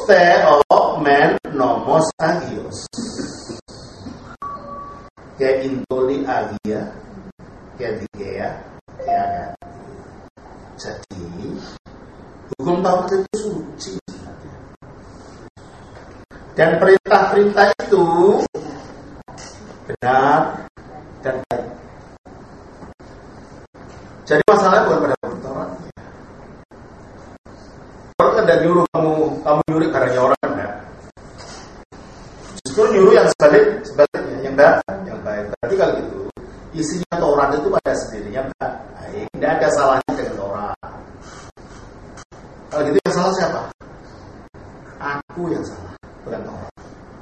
A: o men nomos agios. Kayak intoli agia, kayak digea, kayak. Jadi hukum Taurat itu suci. Dan perintah-perintah itu benar dan baik. Jadi masalahnya bukan pada hukum Tauratnya. Taurat kan tidak nyuruh kamu kamu nyuri barangnya orang, enggak. Justru nyuruh yang sebalik, sebaliknya, yang baik, yang baik. Berarti kalau gitu, isinya Taurat itu pada sendirinya baik. Tidak ada salahnya dengan Taurat. Kalau gitu yang salah siapa? Aku yang salah, bukan Taurat.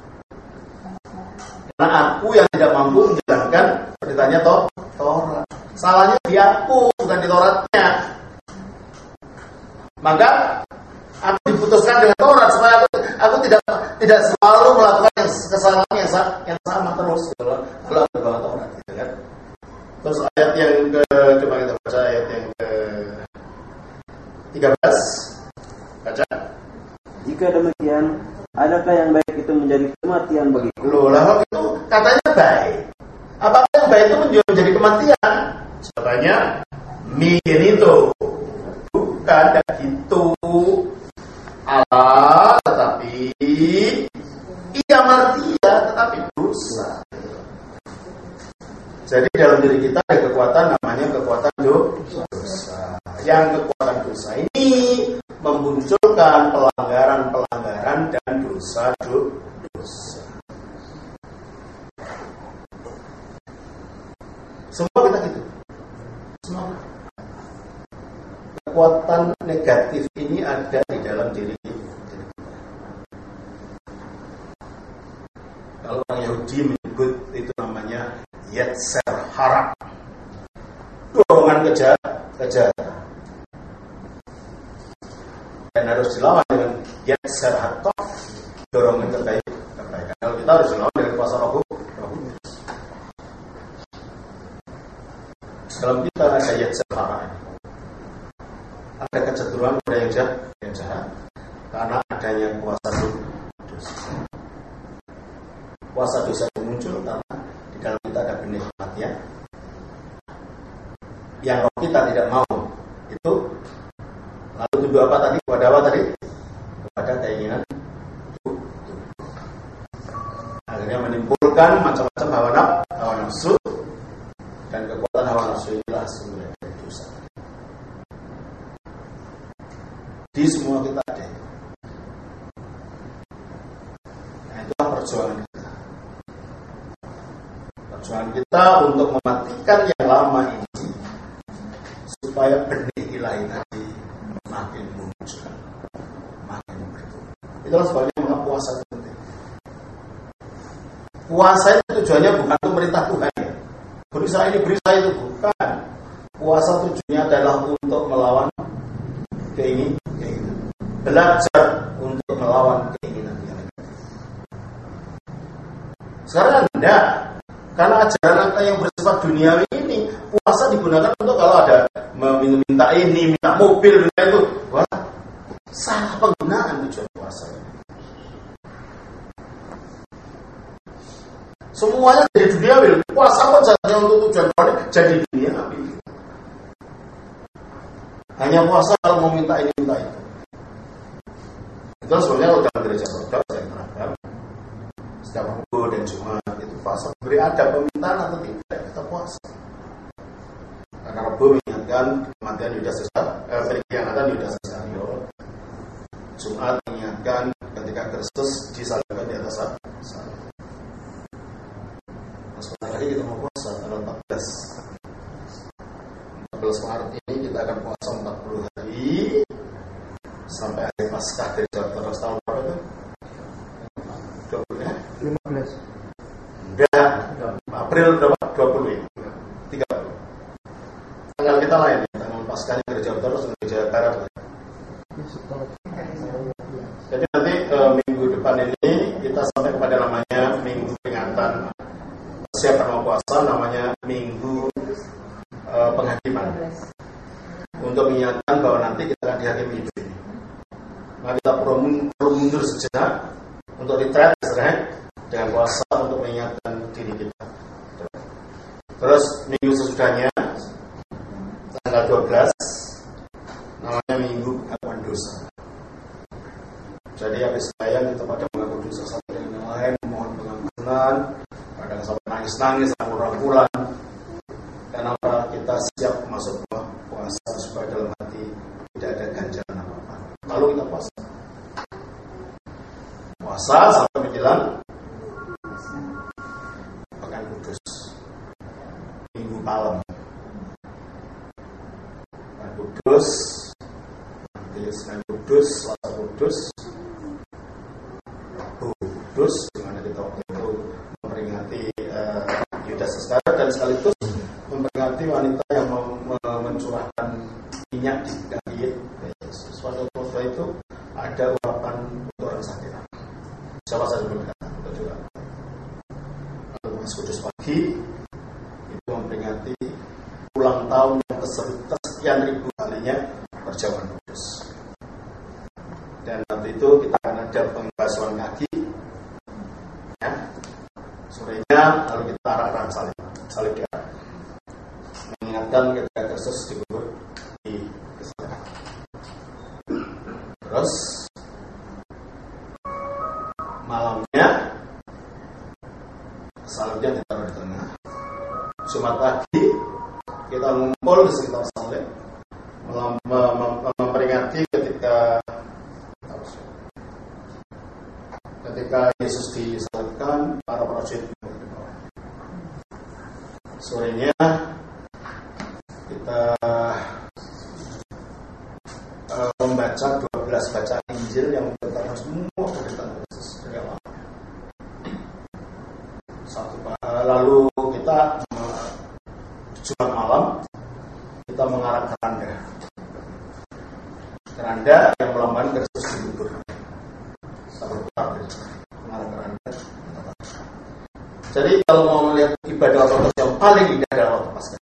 A: Karena aku yang tidak mampu menjalankan perintahnya Taurat. Salahnya di aku, bukan di Tauratnya. Maka aku diputuskan dengan Taurat supaya aku, aku tidak tidak selalu melakukan yang kesalahan yang, yang sama terus. Kalau kalau ada bawa Taurat, gitu kan. Terus ayat yang ke, coba kita baca ayat yang ke tiga belas. Baca.
D: Jika demikian, adakah yang baik itu menjadi kematian bagiku?
A: Loh, lah itu katanya baik. Apakah yang baik itu menjadi kematian? Jawabannya mungkin itu bukan itu Allah, tetapi ia martia, tetapi dosa. Jadi dalam diri kita ada kekuatan namanya kekuatan dosa. Yang kekuatan dosa ini memunculkan pelanggaran-pelanggaran dan dosa-dosa. Semua kita gitu. Semua. Kekuatan negatif ini ada di dalam diri kita. Kalau orang Yahudi menyebut itu namanya Yetzer hara, dorongan kejahatan, kejahatan. Dan harus dilawan dengan Yetzer hatov, dorongan kebaikan. kebaikan. Kalau kita harus dilawan dengan kuasa roh. Dalam kita ada Yetzer hara, ada kecenderungan pada yang jahat, yang jahat, karena adanya kuasa dosa. Kuasa dosa yang muncul karena di dalam kita ada benih kematian yang roh kita tidak mau. Itu lalu tunduk apa tadi? Kepada apa tadi? Kepada keinginan tubuh. Akhirnya menimbulkan macam-macam hawa nafsu, hawa nafsu dan kekuatan hawa nafsu inilah sumber dari dosa. Di semua kita ada. Nah, itulah perjuangan kita. Perjuangan kita untuk mematikan yang lama ini supaya benih ilahi tadi makin muncul, makin bertumbuh. Itulah sebabnya mengapa puasa itu penting. Puasa itu tujuannya bukan untuk merintah Tuhan ya. Beri saya ini, beri saya itu, bukan. Puasa tujuannya adalah untuk melawan keinginan, keinginan. Belajar untuk melawan keinginan yang negatif. Sekarang enggak. Karena ajaran yang bersifat duniawi ini, puasa digunakan untuk kalau ada meminta ini, minta mobil, minta itu. Wah, salah penggunaan tujuan puasa ini. Semuanya dari duniawi. Puasa pun saja untuk tujuan rohani jadi duniawi. Hanya puasa kalau mau minta ini, minta itu. Itu sebenarnya kalau dalam gereja saudara saya terangkan. Setiap Rabu dan Jumat itu puasa. Beri ada permintaan atau tidak, kita puasa. Karena Rabu mengingatkan kematian Yudas Iskariot, eh, pengkhianatan Yudas Iskariot. Jumat mengingatkan ketika Kristus disalibkan di atas salib. Nah, sebentar lagi kita mau puasa tanggal empat belas. empat belas Maret ini kita akan puasa empat puluh hari sampai hari Paskah gereja Ortodoks tahun berapa itu? dua puluh ya?
B: lima belas.
A: Enggak, April berapa? dua puluh ya? tiga puluh. Tanggal kita lain, tanggal Paskahnya gereja Ortodoks dan gereja Barat. Jadi nanti eh, minggu depan ini kita sampai kepada namanya minggu peringatan persiapan mau puasa, namanya minggu eh, penghakiman. Untuk mengingatkan bahwa nanti kita akan dihakimi hidup ini. Nah, kita perlu mundur sejenak untuk retreat dengan puasa untuk mengingatkan diri kita. Terus minggu sesudahnya tanggal dua belas namanya minggu pengakuan dosa. Jadi habis sembahyang kita pada mengaku dosa satu dengan yang lain, mohon pengampunan, kadang sampai nangis-nangis, ragu-raguan, karena kita siap masuk puasa supaya dalam hati tidak ada ganjalan apa-apa. Lalu kita puasa. Puasa sampai menjelang Pekan Kudus, Minggu malam. Pekan Kudus, nanti Senin Kudus, Selasa Kudus, Rabu Kudus, di mana kita waktu itu memperingati uh, Yudas Iskariot dan sekaligus memperingati wanita yang mencurahkan minyak di kaki Yesus. Pada waktu itu ada urapan untuk orang sakit. Siapa saja berkata, kita juga. Lalu Mas Kudus pagi itu memperingati ulang tahun yang kesekian ribu kalinya perjamuan kudus. Dan nanti itu kita akan ada pembasuhan kaki, ya. Sorenya lalu kita arahkan salib, salib di arah, mengingatkan ketika Kristus dikubur di kesalahan. Terus malamnya salibnya ditaruh di tengah. Jumat pagi kita ngumpul di sekitar salib memperingati ketika ketika Yesus disalibkan, para prajurit di bawah. Sorenya kita uh, membaca dua belas bacaan Injil yang menceritakan semua penderitaan Yesus dari awal. Satu, lalu kita uh, Jumat malam kita mengarah keranda, keranda yang melambangkan Kristus dikubur. Kita berputar mengarah keranda. Jadi kalau mau melihat ibadah ortodoks yang paling indah adalah waktu Paskah.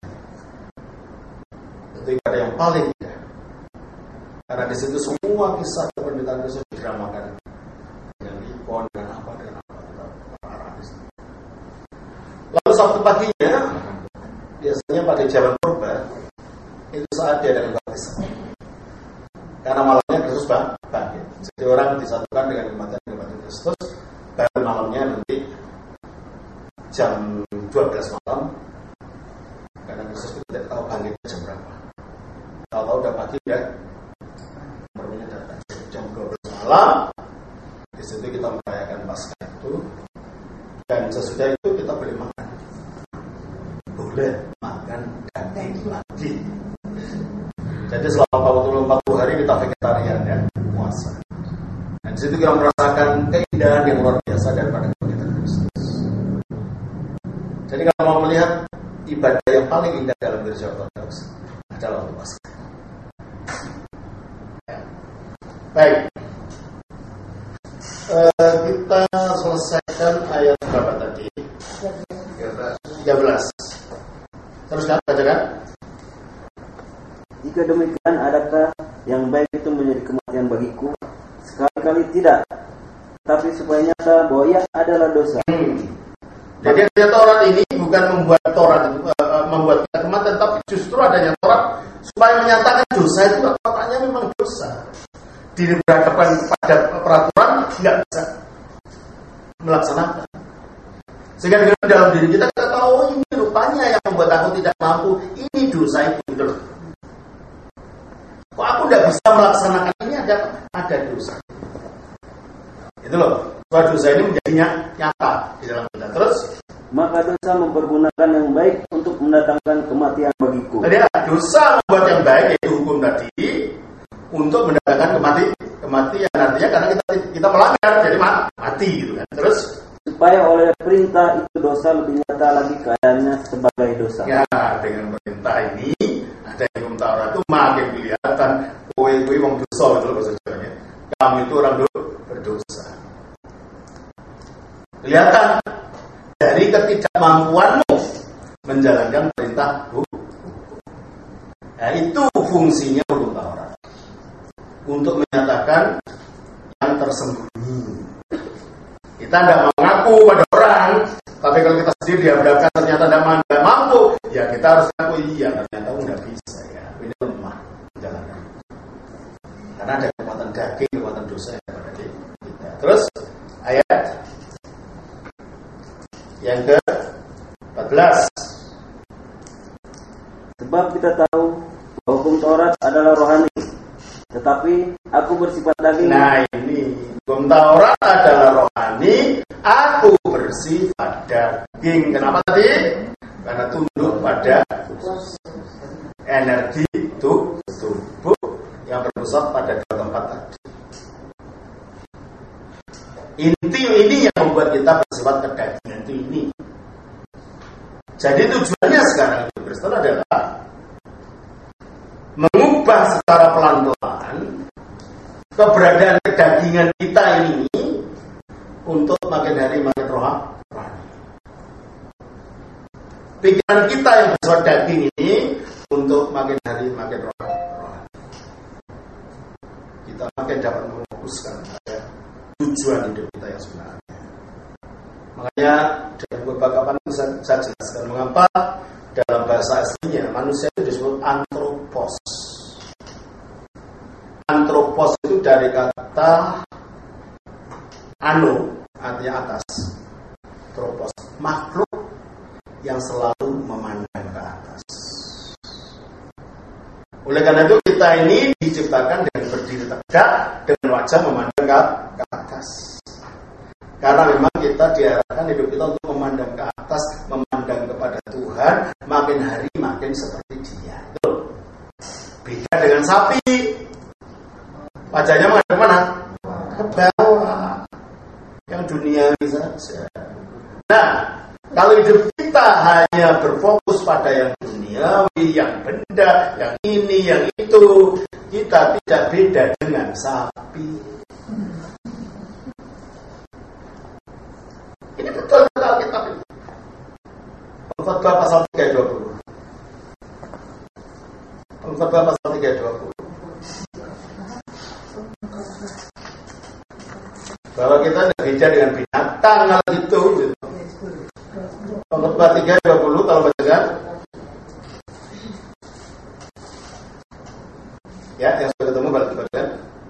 A: Itu ibadah yang paling indah. Karena di situ semua kisah penderitaan Kristus didramakan dengan ikon, dengan apa, dengan apa, kita arah di situ. Lalu Sabtu paginya, biasanya pada zaman purba, itu saat dia dengan baptisan. Karena malamnya Kristus bangkit. Jadi orang disatukan dengan kematian kematian Kristus. Dan malamnya nanti jam dua belas malam, karena Kristus itu tidak tahu bangkitnya jam berapa. Kalau tahu udah pagi ya, perlunya datang jam dua belas malam. Di situ kita merayakan Paskah itu, dan sesudah itu kita boleh makan, boleh makan daging lagi. Jadi selama empat puluh empat puluh hari kita vegetarian ya, puasa. Dan di situ kita merasakan keindahan yang luar biasa daripada kebangkitan Kristus. Jadi kalau mau melihat ibadah yang paling indah dalam gereja ortodoks adalah waktu Paskah. Ya. Baik, e, kita selesaikan ayat berapa tadi? tiga belas. Terus kan bacakan?
D: Jika demikian, adakah yang baik itu menjadi kematian bagiku? Sekali-kali tidak, tapi supaya nyata bahwa ia adalah dosa.
A: Hmm. Jadi adanya Taurat ini bukan membuat Taurat uh, membuat kita kematian, tapi justru adanya Taurat supaya menyatakan dosa itu katanya memang dosa. Di berhadapan pada peraturan tidak bisa melaksanakan. Sehingga dengan dalam diri kita kita tahu, oh, ini rupanya yang membuat aku tidak mampu, ini dosa itu gitu loh. Kok aku tidak bisa melaksanakan ini, ada ada dosa. Itu loh, soal dosa ini menjadi nyata di dalam kita. Terus,
D: maka dosa mempergunakan yang baik untuk mendatangkan kematian bagiku.
A: Jadi dosa membuat yang baik, yaitu hukum tadi, untuk mendatangkan kemati, kematian. Artinya karena kita kita melanggar, jadi mati gitu kan. Terus,
D: supaya oleh perintah itu dosa lebih nyata lagi keadaannya sebagai dosa.
A: Ya, dengan perintah ini ada hukum Taurat itu makin kelihatan. Kowe kowe wong dosa itu loh sebenarnya. Kamu itu orang berdosa. Kelihatan dari ketidakmampuanmu menjalankan perintah hukum. Nah, itu fungsinya hukum Taurat. Untuk menyatakan yang tersembunyi. kita tidak mengaku pada orang, tapi kalau kita sendiri dihadapkan ternyata tidak mampu, ya kita harus ngaku iya ternyata tidak bisa ya, ini lemah, jangan. Karena ada kekuatan daging, kekuatan dosa yang pada kita. Terus ayat yang ke empat belas.
D: Sebab kita tahu bahwa hukum Taurat adalah rohani, tetapi aku bersifat daging.
A: Nah ini hukum Taurat adalah rohani, aku bersifat daging. Kenapa tadi? Karena tunduk pada energi tubuh yang berpusat pada dua tempat tadi. Inti ini yang membuat kita bersifat kedagingan itu ini. Jadi tujuannya sekarang itu Kristen adalah mengubah secara pelan-pelan keberadaan kedagingan kita ini untuk makin hari makin rohani. Pikiran kita yang bersifat daging ini untuk makin hari makin rohani. Kita makin dapat memfokuskan pada tujuan hidup kita yang sebenarnya. Makanya dalam beberapa kapan saya, saya jelaskan mengapa dalam bahasa aslinya manusia itu disebut antropos. Antropos itu dari kata ano, artinya atas. Antropos, makhluk yang selalu memandang ke atas. Oleh karena itu kita ini diciptakan dengan berdiri tegak dengan wajah memandang ke atas. Karena memang kita diarahkan hidup kita untuk memandang ke atas, memandang kepada Tuhan, makin hari makin seperti Dia. Betul. Beda dengan sapi. Wajahnya menghadap mana? Ke bawah. Yang duniawi saja. Nah, kalau hidup kita hanya berfokus pada yang duniawi, yang benda, yang ini, yang itu, kita tidak beda dengan sapi. Ini betul kalau kita Al-Fatihah pasal tiga dua puluh. Al-Fatihah pasal tiga dua puluh. Bahwa kita tidak beda dengan binatang hal itu. Al-Fatihah tiga dua puluh kalau bacakan. Ya, yang sudah ketemu balik bacakan.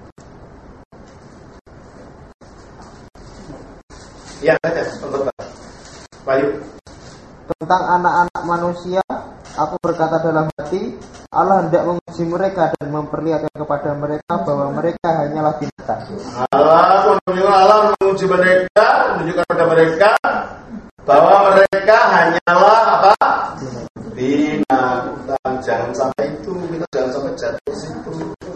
A: Ya, baca. Al-Fatihah. Bayu.
B: Tentang anak-anak manusia, aku berkata dalam hati, Allah hendak menguji mereka dan memperlihatkan kepada mereka bahwa mereka hanyalah binatang.
A: Allah menunjukkan Allah menguji mereka, menunjukkan kepada mereka bahwa mereka hanyalah apa? Binatang. Jangan sampai itu, kita jangan sampai jatuh situ.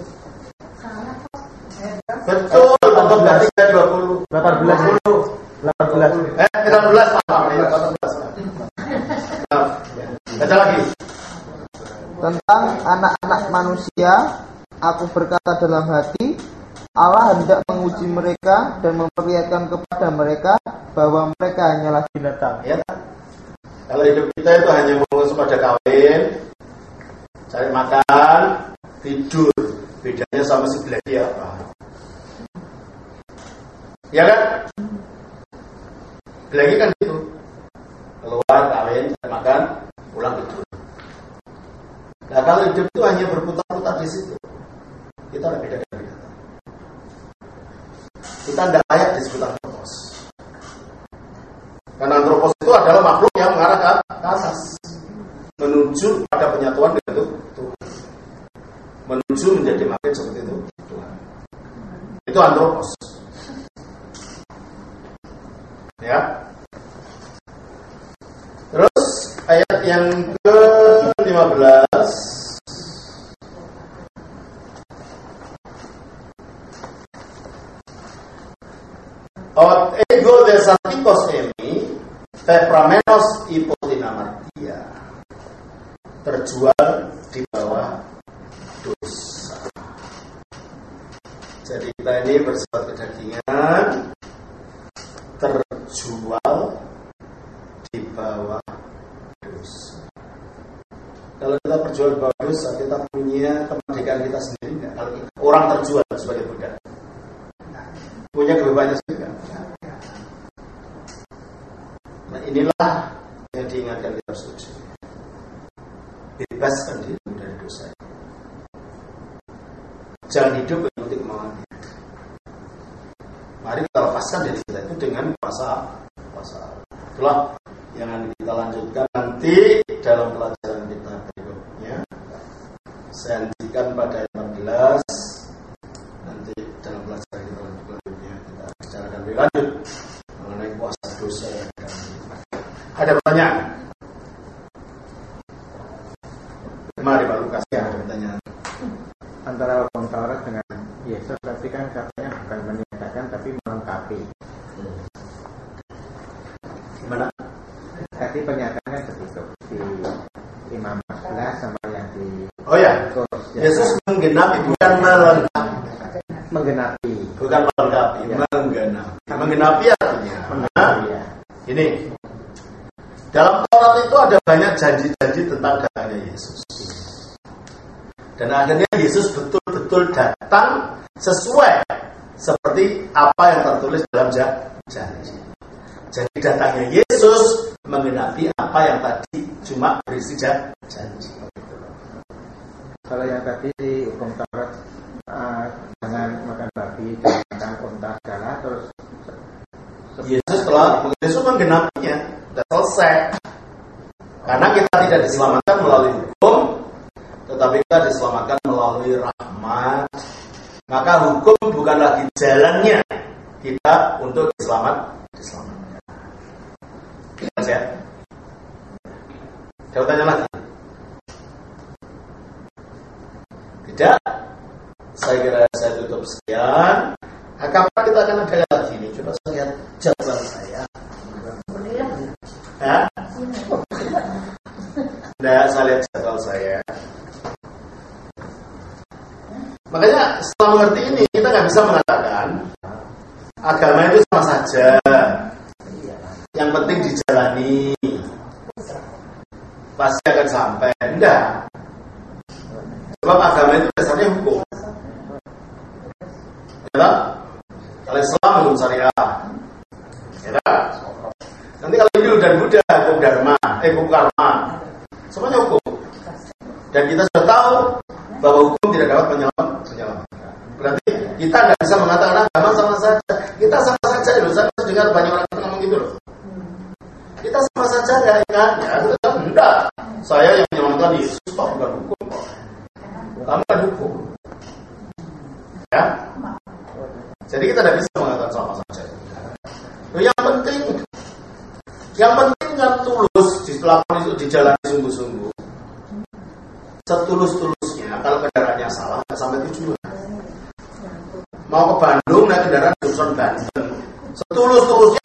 A: Betul, Al-Fatihah tiga dua puluh.
B: delapan belas delapan belas.
A: Eh, delapan belas maaf, delapan belas. Baca lagi.
B: Tentang anak-anak manusia, aku berkata dalam hati, Allah hendak menguji mereka dan memperlihatkan kepada mereka bahwa mereka hanyalah binatang.
A: Ya, kalau hidup kita itu hanya fokus pada kawin, cari makan, tidur. Bedanya sama si Belagi apa? Ya kan? Belagi kan itu. Keluar, kawin, cari makan, pulang tidur. Nah kalau hidup itu hanya berputar-putar di situ, kita tidak beda dengan binatang. Kita tidak layak disebut antropos. Karena antropos itu adalah makhluk yang mengarah ke atas, menuju pada penyatuan dengan Tuhan, menuju menjadi makin seperti itu Tuhan. Itu antropos. Ya. Terus ayat yang ke lima belas. Ot ego desatikos emi tepramenos ipotinamartia, terjual di bawah dosa. Jadi kita ini bersifat kedagingan, terjual di bawah dosa. Kalau kita berjual di bawah dosa, kita punya kemerdekaan kita sendiri enggak? Kalau kita, orang terjual sebagai budak, punya kebebasannya sendiri enggak? inilah yang diingatkan kita harus bebaskan dirimu dari dosa. Jangan hidup mengikuti kemauan kita. Mari kita lepaskan diri kita itu dengan puasa. Puasa. Itulah yang akan kita lanjutkan nanti dalam pelajaran kita berikutnya. Saya hentikan pada ayat empat belas. Nanti dalam pelajaran kita berikutnya kita bicarakan lebih lanjut mengenai puasa dosa yang akan kita. Ada pertanyaan? Mari Pak Lukas, ya, ada pertanyaan.
F: Antara hukum Taurat dengan Yesus berarti kan katanya bukan meniadakan tapi melengkapi.
A: Gimana?
F: Tadi pernyataannya begitu di lima belas sama yang di
A: Oh ya, Yesus menggenapi bukan melengkapi.
F: Menggenapi.
A: Bukan melengkapi, ya. Menggenapi. Menggenapi artinya.
F: Menggenapi, ya.
A: Ini dalam Taurat itu ada banyak janji-janji tentang datangnya Yesus. Dan akhirnya Yesus betul-betul datang sesuai seperti apa yang tertulis dalam janji. Jadi datangnya Yesus menggenapi apa yang tadi cuma berisi janji.
F: Kalau yang tadi di hukum Taurat uh, jangan makan babi, jangan makan unta segala, terus
A: Yesus telah Yesus menggenapinya, sudah selesai. Karena kita tidak diselamatkan melalui hukum, tetapi kita diselamatkan melalui rahmat. Maka hukum bukan lagi jalannya kita untuk diselamat, diselamatkan. Jelas ya? Saya tanya lagi. Tidak? Saya kira saya tutup sekian. Nah, kapan kita akan ada lagi ini? Coba saya lihat jadwal saya. Ya? Tidak, saya lihat jadwal saya. Makanya setelah mengerti ini kita nggak bisa mengatakan agama itu sama saja. Yang penting dijalani, pasti akan sampai. Enggak. Sebab agama itu dasarnya hukum. Ya, kalau Islam hukum syariah. Ya, nanti kalau Hindu dan Buddha hukum dharma, eh hukum karma, semuanya hukum. Dan kita sudah tahu bahwa hukum tidak dapat menyelamatkan. Berarti kita tidak bisa mengatakan agama sama saja. Kita sama saja loh. Saya dengar banyak orang ngomong gitu loh. Kita sama saja nggak ingat? Ya, enggak. Saya yang menyelamatkan Yesus, toh bukan hukum. Kamu kan hukum. Ya. Jadi kita tidak bisa mengatakan sama saja. Yang penting, yang penting kan tulus dilakukan itu dijalani sungguh-sungguh. Setulus-tulusnya, kalau kendaraannya salah, nggak sampai tujuan. Mau ke Bandung naik kendaraan jurusan Banten. Setulus-tulusnya